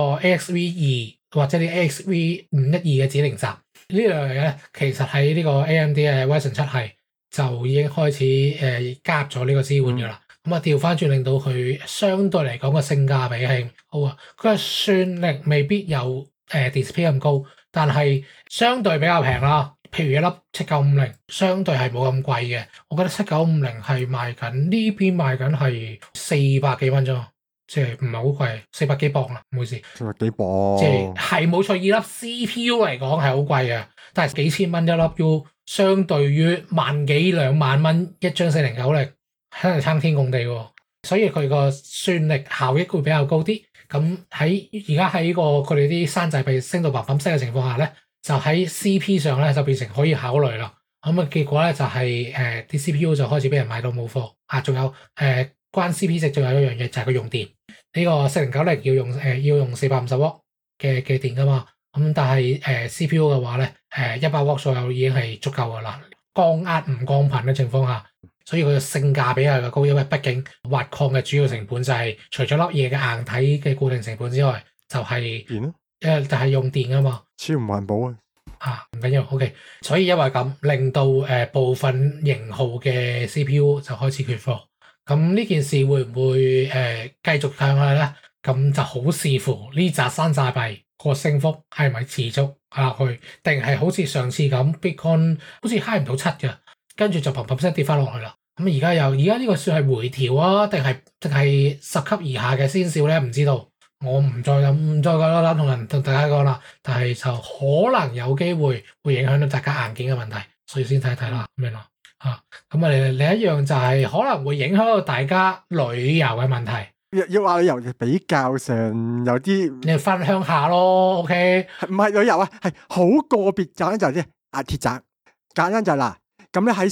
AXV2 或者啲 AXV512嘅指令集。呢兩樣嘢咧，其實喺呢個 AMD 嘅 Ryzen 7系就已經開始加入咗呢個支援㗎啦。咁啊調翻轉，令到佢相對嚟講個性價比係好啊。佢嘅算力未必有Display 咁高，但係相對比較平啦。譬如一粒7950，相對係冇咁貴嘅。我覺得7950係賣緊呢邊賣緊係400幾蚊啫。即係唔係好貴，400幾磅啦，唔好意思，400 幾磅， 即係冇錯，以粒 CPU 嚟講係好貴嘅，但係幾千蚊一粒 U，相對於萬幾2萬蚊一張4090，真係差天共地喎。所以佢個算力效益會比較高啲。咁喺而家喺佢哋啲山寨幣升到嘭嘭聲嘅情況下咧，就喺 CP 上咧就變成可以考慮啦。咁啊結果咧就係啲 CPU 就開始俾人買到冇貨啊，仲有關 CP 值仲有一樣嘢就係佢用電，呢個4090要用450瓦嘅電噶嘛，咁但係CPU 嘅話咧100瓦左右已經係足夠噶啦，降壓唔降頻嘅情況下，所以佢嘅性價比係高，因為畢竟挖礦嘅主要成本就係除咗粒嘢嘅硬體嘅固定成本之外，就係電就係用電啊嘛， 超唔環保啊唔緊要 OK， 所以因為咁令到部分型號嘅 CPU 就開始缺貨。咁呢件事會唔會繼續向下咧？咁就好視乎呢紮山寨幣個升幅係咪持續下去，定係好似上次咁 Bitcoin 好似 high 唔到7嘅，跟住就嘭嘭聲跌翻落去啦。咁而家呢個算係回調啊，定係10級以下嘅先兆咧？唔知道，我唔再同大家講啦。但係就可能有機會影響到大家硬件嘅問題，所以先睇睇啦咁樣咯。咁另一樣就係可能會影響到大家旅遊嘅問題。 要話旅遊比較上有啲， 你分鄉下咯 ，OK？ 唔係旅遊啊，係好個別就係啲鐵閘。簡單就係嗱，咁咧喺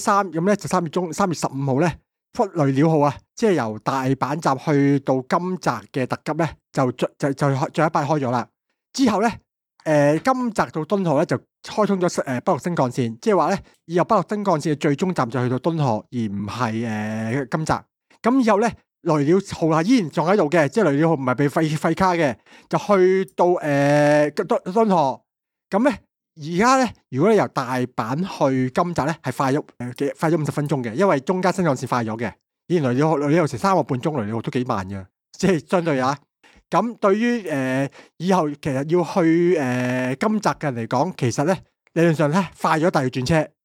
3月15號咧，雷鳥號啊，即係由大阪站去到金澤嘅特急咧，就最後一班開咗啦。之後咧，金澤到敦賀咧就開通咗北陸新幹線，即係話咧以後北陸新幹線嘅最終站就去到敦賀，而唔係金澤。咁以後咧，雷鳥號係依然仲喺度嘅，即係雷鳥號唔係被廢卡嘅，就去到敦賀。咁咧而家咧，如果你由大阪去金澤咧，係快咗50分鐘嘅，因為中間新幹線快咗嘅。以前雷鳥號成3個半鐘，雷鳥號都幾慢嘅，即係相對啊。咁對於以後其實要去金澤嘅人嚟講，其實咧理論上咧快咗，但係要轉車，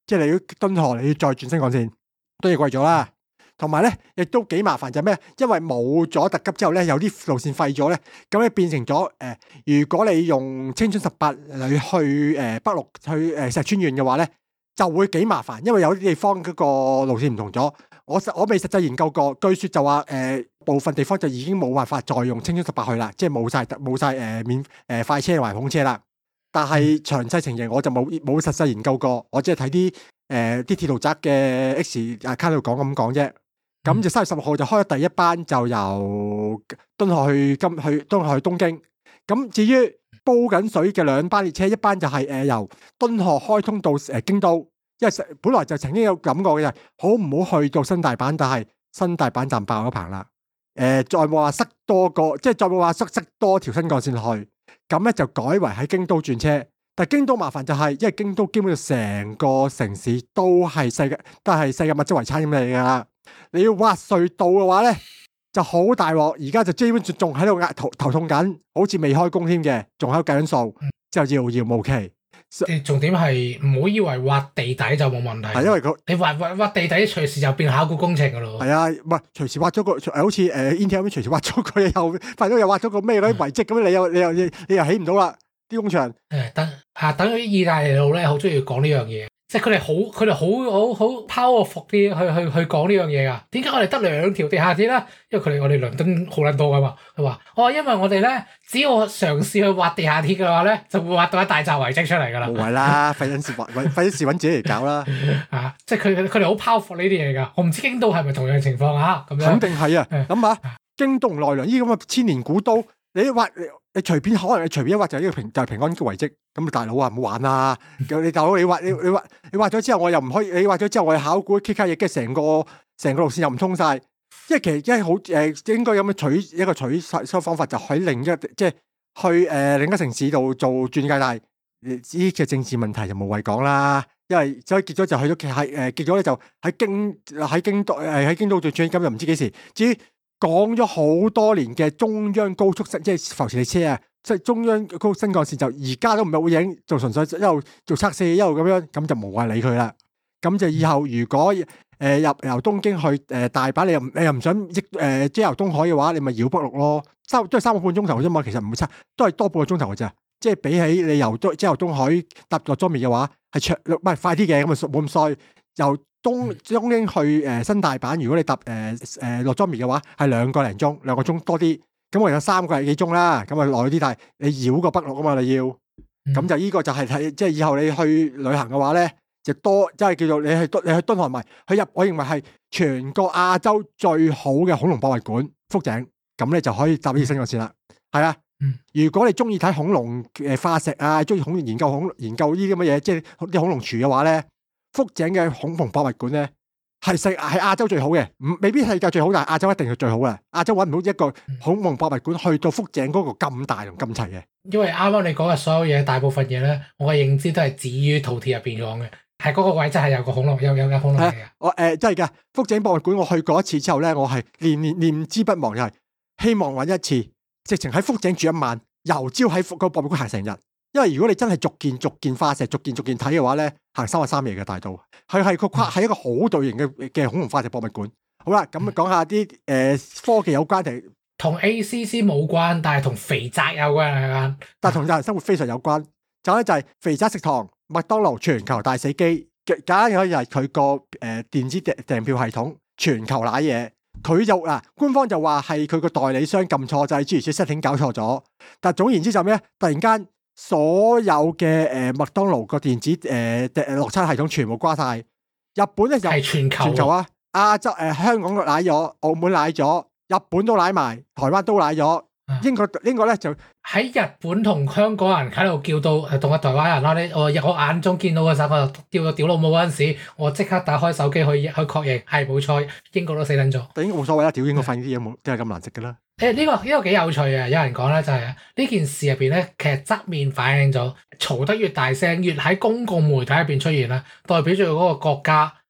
即係你要敦賀，你要再轉新幹線都要貴咗啦。同埋咧，亦都幾麻煩就係咩？因為冇咗特急之後咧，有啲路線廢咗咧，咁咧變成咗如果你用青春18嚟去北陸去石川縣嘅話咧，就會幾麻煩，因為有啲地方嗰個路線唔同咗。我未實際研究過，據說就話部分地方就已經冇辦法再用青春18去啦，即係冇晒快車同埋普通車啦。但係詳細情形我就冇實際研究過，我只係睇啲鐵路宅嘅 X account 度講咁講啫。咁就3月16號就開咗第一班，就由敦賀去東京。咁至於煲緊水嘅兩班列車，一班就係由敦賀開通到京都，因為本來就曾經有諗過嘅，好唔好去到新大阪，但係新大阪站爆咗棚啦。再冇話塞多個，即係再冇話塞多條新幹線去，咁咧就改為喺京都轉車。但係京都麻煩就係，因為京都基本上成個城市都係世界物質遺產咁嚟㗎啦。你要挖隧道嘅話咧，就好大鑊。而家就基本仲喺度頭痛緊，好似未開工添嘅，仲喺度計緊數，就遙遙無期。 重點係唔好以為挖地底就冇問題。係因為你挖地底，隨時就變考古工程㗎咯。 係啊，唔係隨時挖咗個好似Intel 咁，隨時挖咗個又發咗又挖咗個咩嗰啲遺跡咁，你又起唔到啦啲工場。 等於意大利路咧，好中意講呢樣嘢。即係佢哋好 powerful 啲去講呢樣嘢噶。點解我哋得2條地下鐵咧？因為我哋倫敦好撚多噶嘛。佢話因為我哋咧，只要嘗試去挖地下鐵嘅話咧，就會挖到一大紮遺跡出嚟噶啦。 冇謂啦，費事揾自己嚟搞啦。 即係佢哋好 powerful 呢啲嘢噶。我唔知京都係咪同樣情況啊？咁樣肯定係啊。諗下京都同奈良呢啲咁嘅千年古都，你隨便可能你隨便一挖就係呢個平安嘅遺跡。咁大佬啊，唔好玩啦！你大佬你挖咗之後，我又唔可以。你挖咗之後，我又考古 K 卡嘢，跟住成個路線又唔通晒。因為其實好應該有咩一個取收方法，就喺另一城市度做轉介帶。呢嘅政治問題就無謂講啦。因為所以結咗就去咗結咗咧就喺京都做轉，咁又唔知幾時。至於講咗好多年嘅中央高速即係浮磁列車啊，即係中央高速新幹線，就而家都唔係會影，就純粹一路做測試，一路咁樣，咁就無謂理佢啦。咁就以後如果由東京去大阪，你又唔想即係由東海嘅話，你咪繞北陸咯，都係3個半鐘頭啫嘛，其實唔會差，都係多半個鐘頭嘅啫。即係比起你由東海搭落莊面嘅話，係唔係快啲嘅，咁啊冇咁衰。由東京去新大阪，如果你搭落莊面嘅話，係2個零鐘，2個鐘多啲。咁我有3個幾鐘啦，咁啊耐啲，但係你繞過北陸啊嘛，你要咁就呢個就係睇，即係以後你去旅行嘅話咧，就多即係叫做你去敦賀，唔係去入，我認為係全個亞洲最好嘅恐龍博物館福井，咁你就可以搭呢啲新幹線啦。係啊，如果你中意睇恐龍化石啊，中意研究呢啲咁嘅嘢，即係啲恐龍廚嘅話咧，福井嘅恐龍博物館咧係亞洲最好嘅，未必世界最好，但係亞洲一定係最好嘅。亞洲揾唔到一個恐龍博物館去到福井嗰個咁大同咁齊嘅。 因為啱啱你講嘅所有嘢，大部分嘢咧，我嘅認知都係止於饕餮入邊講嘅，係嗰個位真係有個恐龍，有間恐龍嚟嘅。 我真係㗎，福井博物館我去過一次之後咧，我係念之不忘，又係希望揾一次，直情喺福井住一晚，由朝喺個博物館行成日。因為如果你真係逐件化石逐件睇嘅話咧，行3日3夜嘅大道，佢係一個好大型嘅恐龍化石博物館。好啦，咁講下啲科技有關定同 ACC 冇關，但係同肥宅有關係但係同日常生活非常有關。就係肥宅食堂、麥當勞全球大死機，簡單可以係佢個電子訂票系統全球瀨嘢。佢就官方就話係佢個代理商撳錯掣，諸如此 setting 搞錯咗。但係總言之就咩？突然間所有嘅麥當勞個電子落餐系統全部瓜晒。日本咧就係全球啊，亞洲香港瀨咗，澳門瀨咗，日本都瀨埋，台灣都瀨咗。英國咧就喺日本同香港人喺度叫到同個台灣人啦。我眼中見到嘅時候，我叫到屌老母嗰陣時，我即刻打開手機去確認係冇錯，英國都死撚咗。 但英國冇所謂啦，屌英國發現啲嘢冇真係咁難食㗎啦。 呢個幾有趣嘅，有人講咧就係呢件事入邊咧，其實側面反映咗嘈得越大聲，越喺公共媒體入邊出現啦，代表住嗰個國家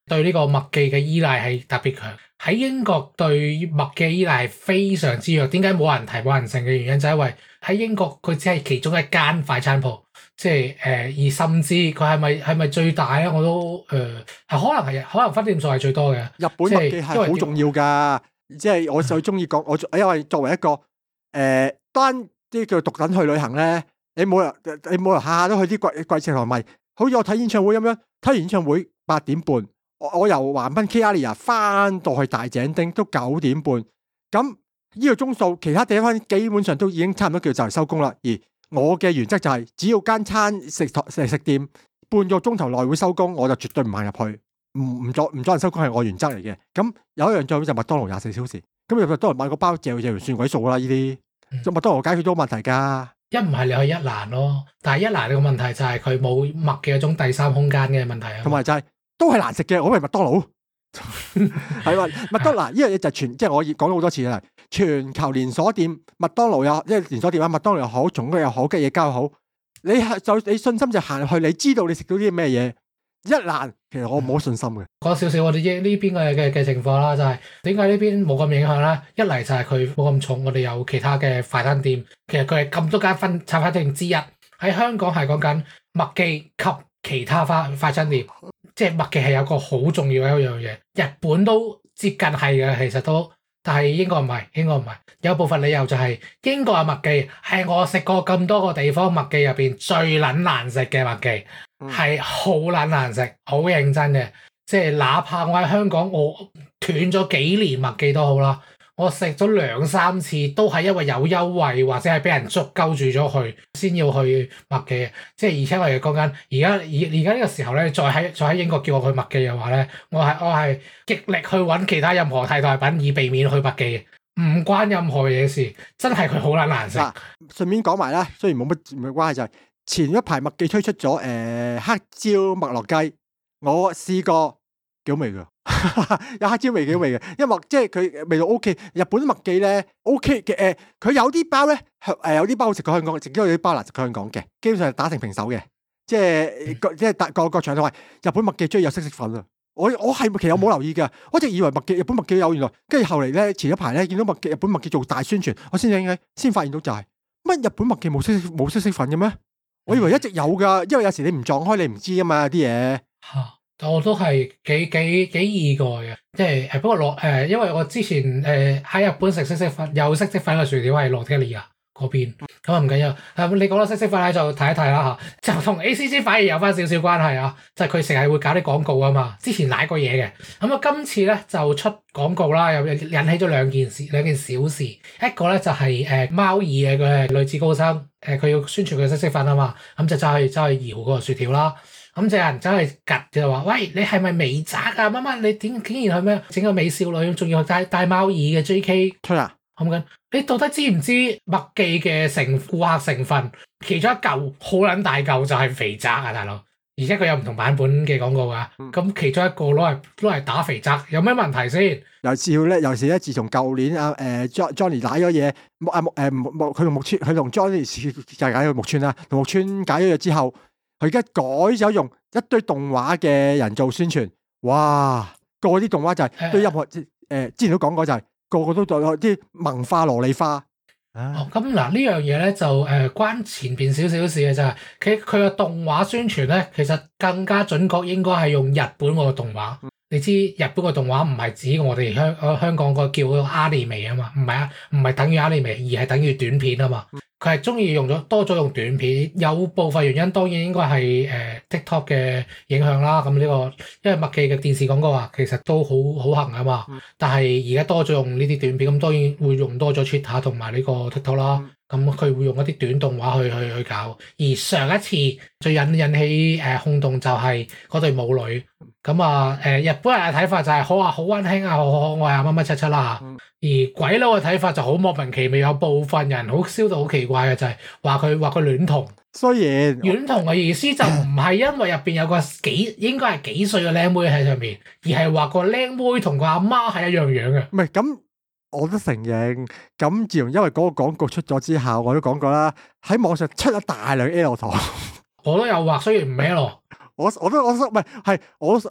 對呢個麥記嘅依賴係特別強。喺英國對麥記嘅依賴係非常之弱。點解冇人提冇人成嘅原因就係因為喺英國佢只係其中一間快餐鋪，即係而甚至佢係咪最大咧？我都係可能分店數係最多嘅。 日本麥記係好重要㗎，即係我最中意講因為作為一個單啲叫獨等去旅行咧，你冇人下下都去啲貴食堂咪，好似我睇演唱會咁樣，睇完演唱會8點半。我由橫濱 K-area 翻到去大井丁都9點半，咁呢個鐘數其他地方基本上都已經差唔多叫就嚟收工啦。而我嘅原則就係，只要間餐食店半個鐘頭內會收工，我就絕對唔行入去，唔阻人收工係我原則嚟嘅。咁有一樣最好就麥當勞24小時，咁入麥當勞買個包嚼完算鬼數啦。呢啲就麥當勞解決到問題㗎。 一唔係你去一蘭咯，但係一蘭嘅問題就係佢冇麥嘅一種第三空間嘅問題啊。 同埋就係都係難食嘅，我咪麥當勞係嘛？麥當勞呢樣嘢就即係我講咗好多次啦。全球連鎖店麥當勞即係連鎖店啊，麥當勞又好，松居又好，吉野家又好，你信心就行去，你知道你食到啲咩嘢。一蘭其實我冇信心嘅。 講少少我哋呢邊嘅情況啦，就係點解呢邊冇咁影響啦？一嚟就係佢冇咁重，我哋有其他嘅快餐店，其實佢係咁多間快餐店之一。喺香港係講緊麥記及其他快餐店。即係麥記係有個好重要嘅一樣嘢，日本都接近係嘅，其實都，但係英國唔係。有部分理由就係英國嘅麥記係我食過咁多個地方麥記入邊最撚難食嘅麥記，係好撚難食，好認真嘅。即係哪怕我喺香港我斷咗幾年麥記都好啦，我食咗2-3次都係因為有優惠或者係俾人捉鳩住咗去先要去麥記嘅。即係而且我哋講緊而家呢個時候咧，再喺英國叫我去麥記嘅話咧，我係極力去揾其他任何替代品以避免去麥記嘅，唔關任何嘢事，真係佢好撚難食。 順便講埋啦，雖然冇乜關係，就係前一排麥記推出咗黑椒麥樂雞，我試過幾好味㗎。有黑椒味幾好味嘅，因為即係佢味道 OK。日本麥記咧 OK 嘅，佢有啲包咧有啲包好食過香港，亦都有啲包難食過香港嘅，基本上係打成平手嘅。即係各場都係日本麥記中意有色粉啊！我係其實我冇留意㗎，我一直以為日本麥記有，原來跟住後嚟咧前一排咧見到日本麥記做大宣傳，我先發現到就係乜日本麥記冇色粉嘅咩？我以為一直有㗎，因為有時你唔撞開你唔知㗎嘛啲嘢。 我都係幾意外嘅，即係不過因為我之前喺日本食色粉有色粉嘅薯條係羅提利亞嗰邊，咁啊唔緊要。你講到色粉咧就睇一睇啦嚇，就同 ACG 反而有翻少少關係啊，就係佢成日會搞啲廣告啊嘛。之前瀨過嘢嘅，咁啊今次咧就出廣告啦，又引起咗兩件小事。一個咧就係貓耳嘅佢係女子高生，佢要宣傳佢色粉啊嘛，咁就走去搖個薯條啦。咁就有人走去趌就話：喂，你係咪美宅啊？乜乜？你竟然去咩？整個美少女，仲要戴貓耳嘅 JK 吹啊！ 咁緊，你到底知唔知麥記嘅顧客成分？其中一嚿好撚大嚿就係肥宅啊，大佬！而且佢有唔同版本嘅廣告啊。咁其中一個攞嚟打肥宅，有咩問題先？尤其是咧，自從舊年Johnny 攋咗嘢，佢同 Johnny 就解咗木村啦，同木村解咗嘢之後。佢而家改咗用一堆動畫嘅人做宣傳，哇！個啲動畫就係對任何之前都講過，就係個都做啲文化蘿莉花。 咁嗱呢樣嘢咧就關前邊少少事嘅就係佢個動畫宣傳咧，其實更加準確應該係用日本個動畫。你知日本個動畫唔係指我哋香港個叫阿尼美啊嘛，唔係等於阿尼美，而係等於短片啊嘛。佢係中意多咗用短片，有部分原因當然應該係TikTok 嘅影響啦。咁呢個因為麥記嘅電視廣告啊，其實都好行啊嘛。但係而家多咗用呢啲短片，咁當然會用多咗 Twitter 同埋呢個 TikTok 啦。咁佢會用一啲短動畫去搞。而上一次最引起轟動就係嗰對母女。咁啊日本人嘅睇法就係好溫馨啊，好可愛啊，乜乜七七啦。而鬼佬嘅睇法就好莫名其妙，有部分人好燒到好奇怪嘅就係話佢戀童。 雖然戀童嘅意思就唔係因為入邊有個應該係幾歲嘅靚妹喺上面，而係話個靚妹同個阿媽係一樣樣嘅。 唔係咁，我都承認。咁自從因為嗰個廣告出咗之後，我都講過啦，喺網上出咗大量 L 圖。 我都有畫，雖然唔 L。 我都唔係我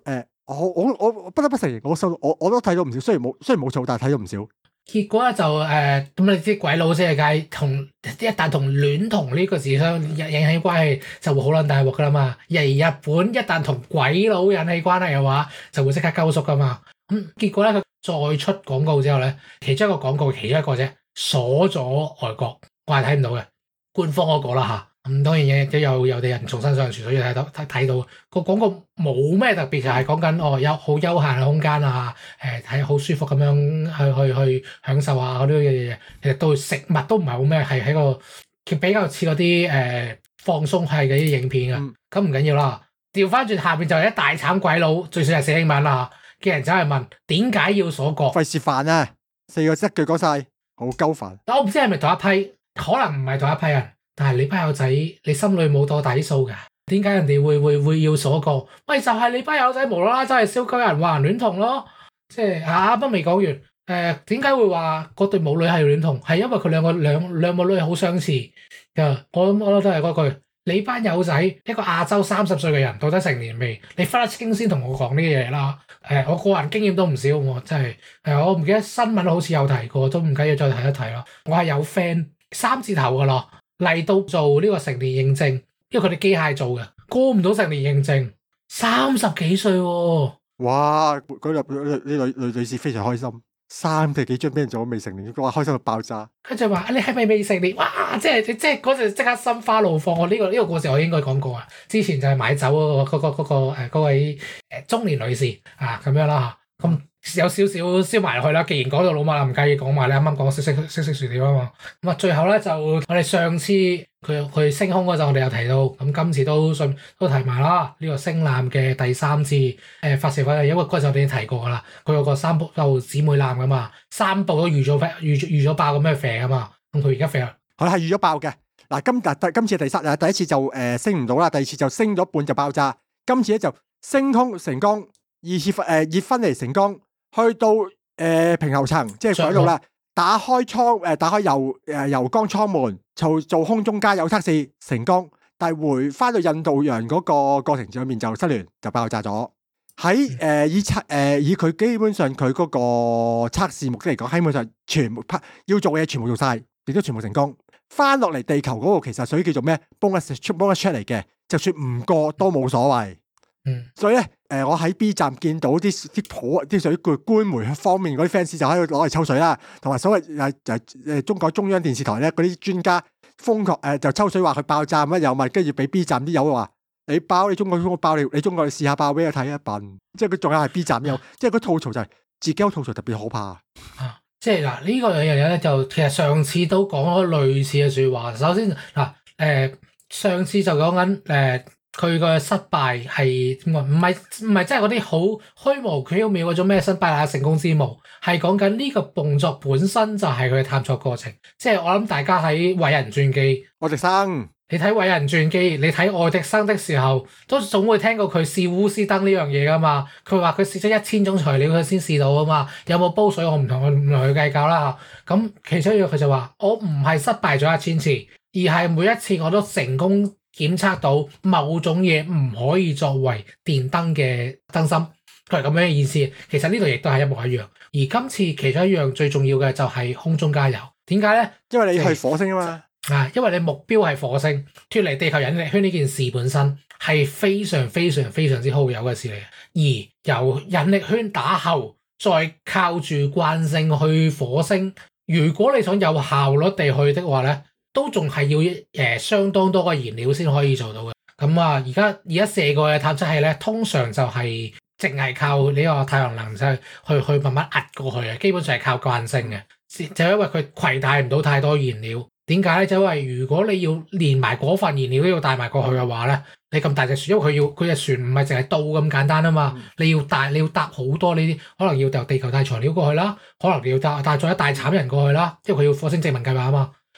我不得不承認，我都睇到唔少，雖然冇做，但係睇到唔少。 結果咧就咁你知鬼佬世界一旦同戀童呢個字相引起關係，就會好撚大鑊噶啦嘛。而日本一旦同鬼佬引起關係嘅話，就會即刻收縮噶嘛。結果咧佢再出廣告之後咧，其中一個廣告其中一個啫，鎖咗外國，我係睇唔到嘅，官方嗰個啦嚇。當然亦都有啲人重新上傳，所以睇到個廣告冇咩特別，就係講緊有好休閒嘅空間啊，睇好舒服咁樣去享受啊嗰啲嘢。其實到食物都唔係好咩，係喺個比較似嗰啲放鬆係嗰啲影片啊。咁唔緊要啦，調翻轉下邊就係一大慘鬼佬，最少係寫英文啦嘅人走去問點解要鎖國？ 費事煩啊！4個一句講晒，好鳩煩。 我唔知係咪同一批，可能唔係同一批人。但係你班友仔，你心裏冇多底數㗎？點解人哋會要鎖國？喂，就係你班友仔無啦啦真係燒鳩人話人戀童咯，即係都未講完。點解會話嗰對母女係戀童？係因為佢兩母女好相似㗎。我諗都係嗰句，你班友仔一個亞洲30歲嘅人，到底成年未？你分得清先同我講呢啲嘢啦。我個人經驗都唔少喎，真係我唔記得新聞好似有提過，都唔緊要再睇一睇咯。我係有 friend 3字頭㗎咯。嚟到做呢個成年認證，因為佢哋機械做嘅，過唔到成年認證，30幾歲喎。 哇！嗰日女士非常開心，30幾張俾人做未成年，哇！開心到爆炸。 佢就話：你係咪未成年？哇！即係嗰陣即刻心花怒放。我呢個故事我應該講過啊。之前就係買酒嗰位中年女士啊咁樣啦嚇咁。有少少燒埋落去啦，既然講到老麥啦，唔介意講埋你啱啱講識薯條啊嘛。咁啊，最後咧就我哋上次佢升空嗰陣，我哋有提到，咁今次都提埋啦。呢個星艦嘅第3次發射火箭，因為嗰陣我哋已經提過噶啦，佢有個3部姊妹艦噶嘛，3部都預咗爆咁樣射噶嘛。咁佢而家射， 佢係預咗爆嘅。嗱，今次第一次就升唔到啦，第二次就升咗半就爆炸。今次咧就升空成功，二次熱分離成功。去到平喉層，即係水路啦，打開油缸艙門，做空中加油測試成功，但係回翻到印度洋嗰個過程上面就失聯，就爆炸咗。喺以佢基本上佢嗰個測試目的嚟講，基本上全部要做嘅嘢全部做晒，亦都全部成功。翻落嚟地球嗰個其實屬於叫做咩 bonus check 嚟嘅，就算唔過都冇所謂。所以咧，我喺 B 站見到啲屬於官媒方面嗰啲 fans 就喺度攞嚟抽水啦，同埋所謂中國中央電視台咧嗰啲專家瘋狂就抽水話佢爆炸乜又問，跟住俾 B 站啲友話你爆你中國爆你中國你試下爆俾佢睇一笨，即係佢仲有係 B 站有，即係佢吐槽就係自己有吐槽特別可怕即係嗱呢個樣嘢咧就其實上次都講咗類似嘅説話。首先上次就講緊佢個失敗係點講？唔係即係嗰啲好虛無縹緲嗰種咩失敗啊成功之母，係講緊呢個動作本身就係佢嘅探索過程。即係我諗大家喺偉人傳記， 愛迪生， 你睇偉人傳記，你睇愛迪生的時候，都總會聽過佢試鎢絲燈呢樣嘢噶嘛。佢話佢試咗1000種材料佢先試到啊嘛。有冇煲水我唔同佢計較啦嚇。咁其中一樣佢就話：我唔係失敗咗1000次，而係每一次我都成功檢測到某種嘢唔可以作為電燈嘅燈芯，佢係咁樣嘅意思。其實呢度亦都係一模一樣。而今次其中一樣最重要嘅就係空中加油。點解咧？ 因為你去火星啊嘛。 因為你目標係火星，脫離地球引力圈呢件事本身係非常非常非常之好有嘅事嚟嘅。而由引力圈打後，再靠住慣性去火星，如果你想有效率地去的話咧，都仲係要相當多嘅燃料先可以做到嘅。咁而家射過嘅探測器咧，通常就係淨係靠呢個太陽能去慢慢壓過去嘅，基本上係靠慣性嘅。就因為佢攜帶唔到太多燃料。點解咧？就因為如果你要連埋嗰份燃料都要帶埋過去嘅話咧，你咁大隻船，因為佢隻船唔係淨係倒咁簡單啊嘛，你要搭好多呢啲，可能要由地球帶材料過去啦，可能你要帶咗一大鏟人過去啦，因為佢要火星殖民計劃啊嘛。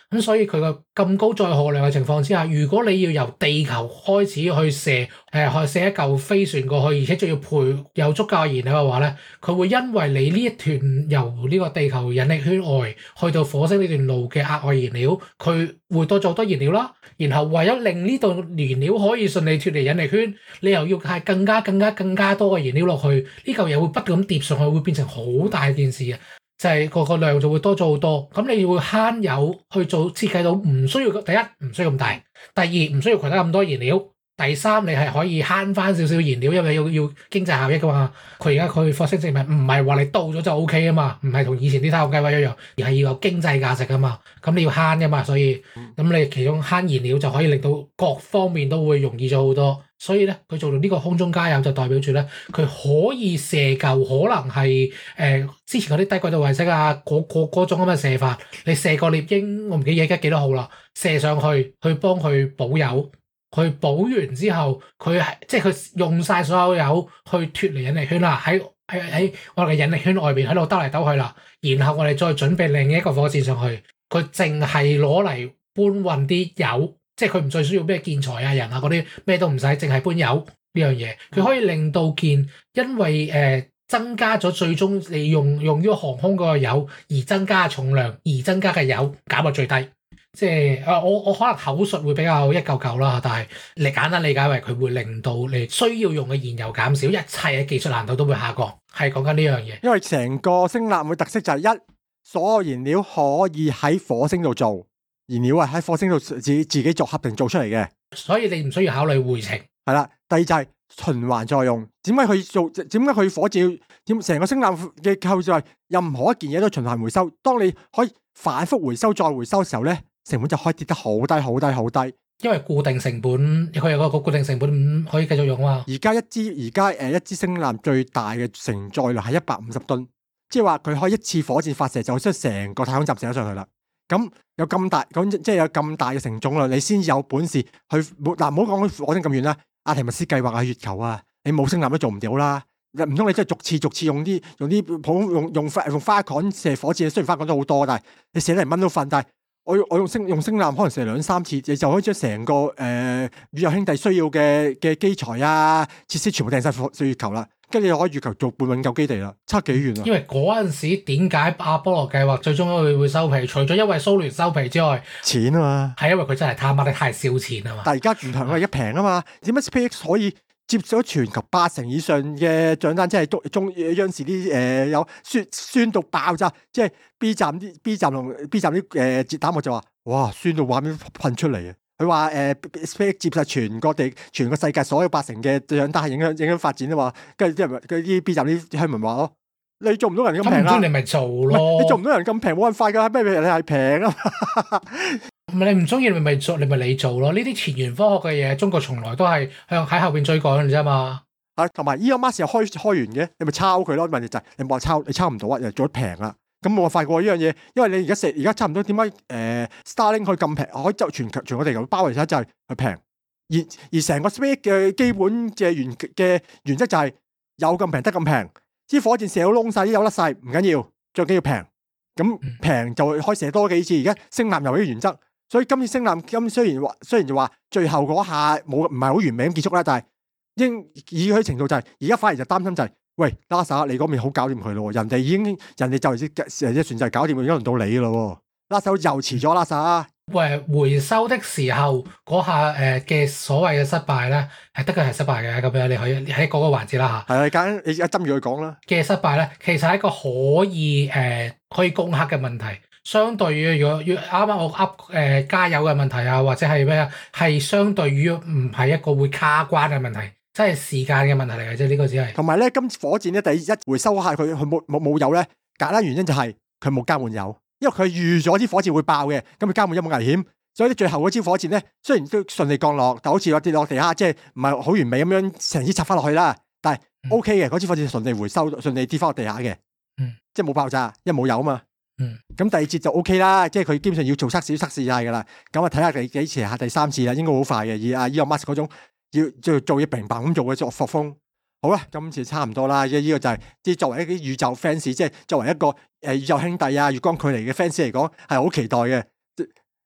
咁所以佢個咁高載荷量嘅情況之下，如果你要由地球開始去射射一嚿飛船過去，而且仲要配有足夠嘅燃料嘅話咧，佢會因為你呢一段由呢個地球引力圈外去到火星呢段路嘅額外燃料，佢會多咗好多燃料啦。然後為咗令呢度燃料可以順利脫離引力圈，你又要係更加多嘅燃料落去，呢嚿嘢會不斷咁疊上去，會變成好大件事嘅。就係個量就會多咗好多，咁你會慳油去做設計到唔需要，第一唔需要咁大，第二唔需要攜帶咁多燃料，第三你係可以慳翻少少燃料，因為要經濟效益噶嘛。佢而家佢火星證明唔係話你到咗就 OK 啊嘛，唔係同以前啲太空計劃一樣，而係要有經濟價值噶嘛。咁你要慳噶嘛，所以咁你其中慳燃料就可以令到各方面都會容易咗好多。所以咧，佢做到呢個空中加油就代表住咧，佢可以射夠可能係之前嗰啲低軌道衛星啊，嗰種咁嘅射法，你射個獵鷹，我唔記得而家幾多號啦，射上去幫佢補油，佢補完之後，即係佢用晒所有油去脫離引力圈啦，喺我哋嘅引力圈外邊喺度兜嚟兜去啦，然後我哋再準備另一個火箭上去，佢淨係攞嚟搬運啲油。即係佢唔再需要咩建材啊、人啊嗰啲咩都唔使，淨係搬油呢樣嘢。佢可以令到件因為增加咗最終你用呢個航空嗰個油而增加重量而增加嘅油減到最低。即係我可能口述會比較一嚿嚿啦，但係你簡單理解為佢會令到你需要用嘅燃油減少，一切嘅技術難度都會下降。係講緊呢樣嘢。 因為成個星艦嘅特色就係一，所有燃料可以喺火星度做。燃料係喺火星度自己作合定做出嚟嘅，所以你唔需要考慮回程。 係啦，第二就係循環作用。點解佢火箭要成個星艦嘅構造係任何一件嘢都循環回收？當你可以反覆回收再回收嘅時候咧，成本就可以跌得好低。 因為固定成本，佢有個固定成本可以繼續用啊嘛。 而家一支星艦最大嘅承載量係150噸，即係話佢可以一次火箭發射就將成個太空站射咗上去啦。咁有咁大，咁即係有咁大嘅承重量，你先有本事去嗱，唔好講火星咁遠啦，阿提密斯計劃啊，月球啊，你冇星艦都做唔到啦。唔通你真係逐次用花杆射火箭？雖然花杆都好多，但係你射得嚟蚊都瞓。但係我用星艦可能射2-3次，你就可以將成個宇宙兄弟需要嘅機材啊設施全部掟晒上月球啦。跟住就可以月球做半永久基地啦，差幾遠啊！ 因為嗰陣時點解阿波羅計劃最終會收皮？除咗因為蘇聯收皮之外， 錢啊嘛， 係因為佢真係他媽得太燒錢啊嘛。 但係而家唔同，而家平啊嘛。點解 SpaceX 可以接咗全球80%以上嘅賬單？即係中央視啲有酸到爆炸，即係 B 站啲節彈幕就話：哇，酸到畫面噴出嚟啊！佢話SpaceX 接晒全個世界所有80%嘅賬單，係影響發展啊嘛。跟住啲人嗰啲 B 站啲鄉民話咯：你做唔到人咁平啦， 你咪做咯。 你做唔到人咁平，冇咁快噶。咩你係平啊？ 唔係你唔中意，你咪做，你做咯。呢啲前沿科學嘅嘢，中國從來都係喺後邊追趕嘅啫嘛。 同埋 Elon Musk 又開完嘅，你咪抄佢咯。問題就係你冇話你抄唔到啊，又做得平啦。咁冇辦法過呢樣嘢，因為你而家差唔多點解Starlink 可以咁平，可以就全個地球包圍晒，就係佢平。而成個 Space 嘅基本嘅原則就係有咁平得咁平，啲火箭射到窿晒，啲油甩晒唔緊要，最緊要平。咁平就可以射多幾次。而家星艦又係呢個原則，所以今次星艦雖然就話最後嗰下唔係好完美咁結束啦，但係以佢程度就係而家反而就擔心就係。喂 ，NASA 你嗰邊好搞掂佢咯，人哋就隻船就係搞掂，而家輪到你咯，NASA 又遲咗 NASA。 喂，回收的時候嗰下嘅所謂嘅失敗咧，係的確係失敗嘅，咁樣你可以喺嗰個環節啦嚇。係啊，你而家針住佢講啦。嘅失敗咧，其實係一個可以攻克嘅問題。相對於如果啱啱我噏加油嘅問題啊，或者係咩啊，係相對於唔係一個會卡關嘅問題。真係時間嘅問題嚟嘅啫，呢個只係。同埋咧，今次火箭咧第一回收下佢冇油咧，簡單原因就係佢冇加滿油，因為佢預咗啲火箭會爆嘅，咁佢加滿有冇危險？所以最後嗰支火箭咧，雖然都順利降落，但好似跌落地下，即係唔係好完美咁樣成支插翻落去啦。但係 OK 嘅，嗰支火箭順利回收，順利跌翻落地下嘅，即係冇爆炸，因為冇油啊嘛。咁第二節就 OK 啦，即係佢基本上要做測試晒㗎啦。咁啊睇下幾時下第3次啦，應該好快嘅。而阿 Elon Musk 嗰種。要做嘢平白咁做嘅作風，好啦，今次差唔多啦。呢個就係作為一啲宇宙 fans，即係作為一個宇宙兄弟啊、月光距離嘅 fans 嚟講，係好期待嘅。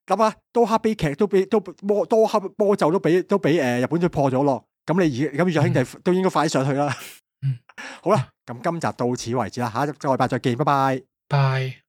諗下多克悲劇多克魔咒都俾日本隊破咗咯。咁你宇宙兄弟都應該快啲上去啦。好啦，咁今集到此為止啦，下一個禮拜再見，拜拜。 拜。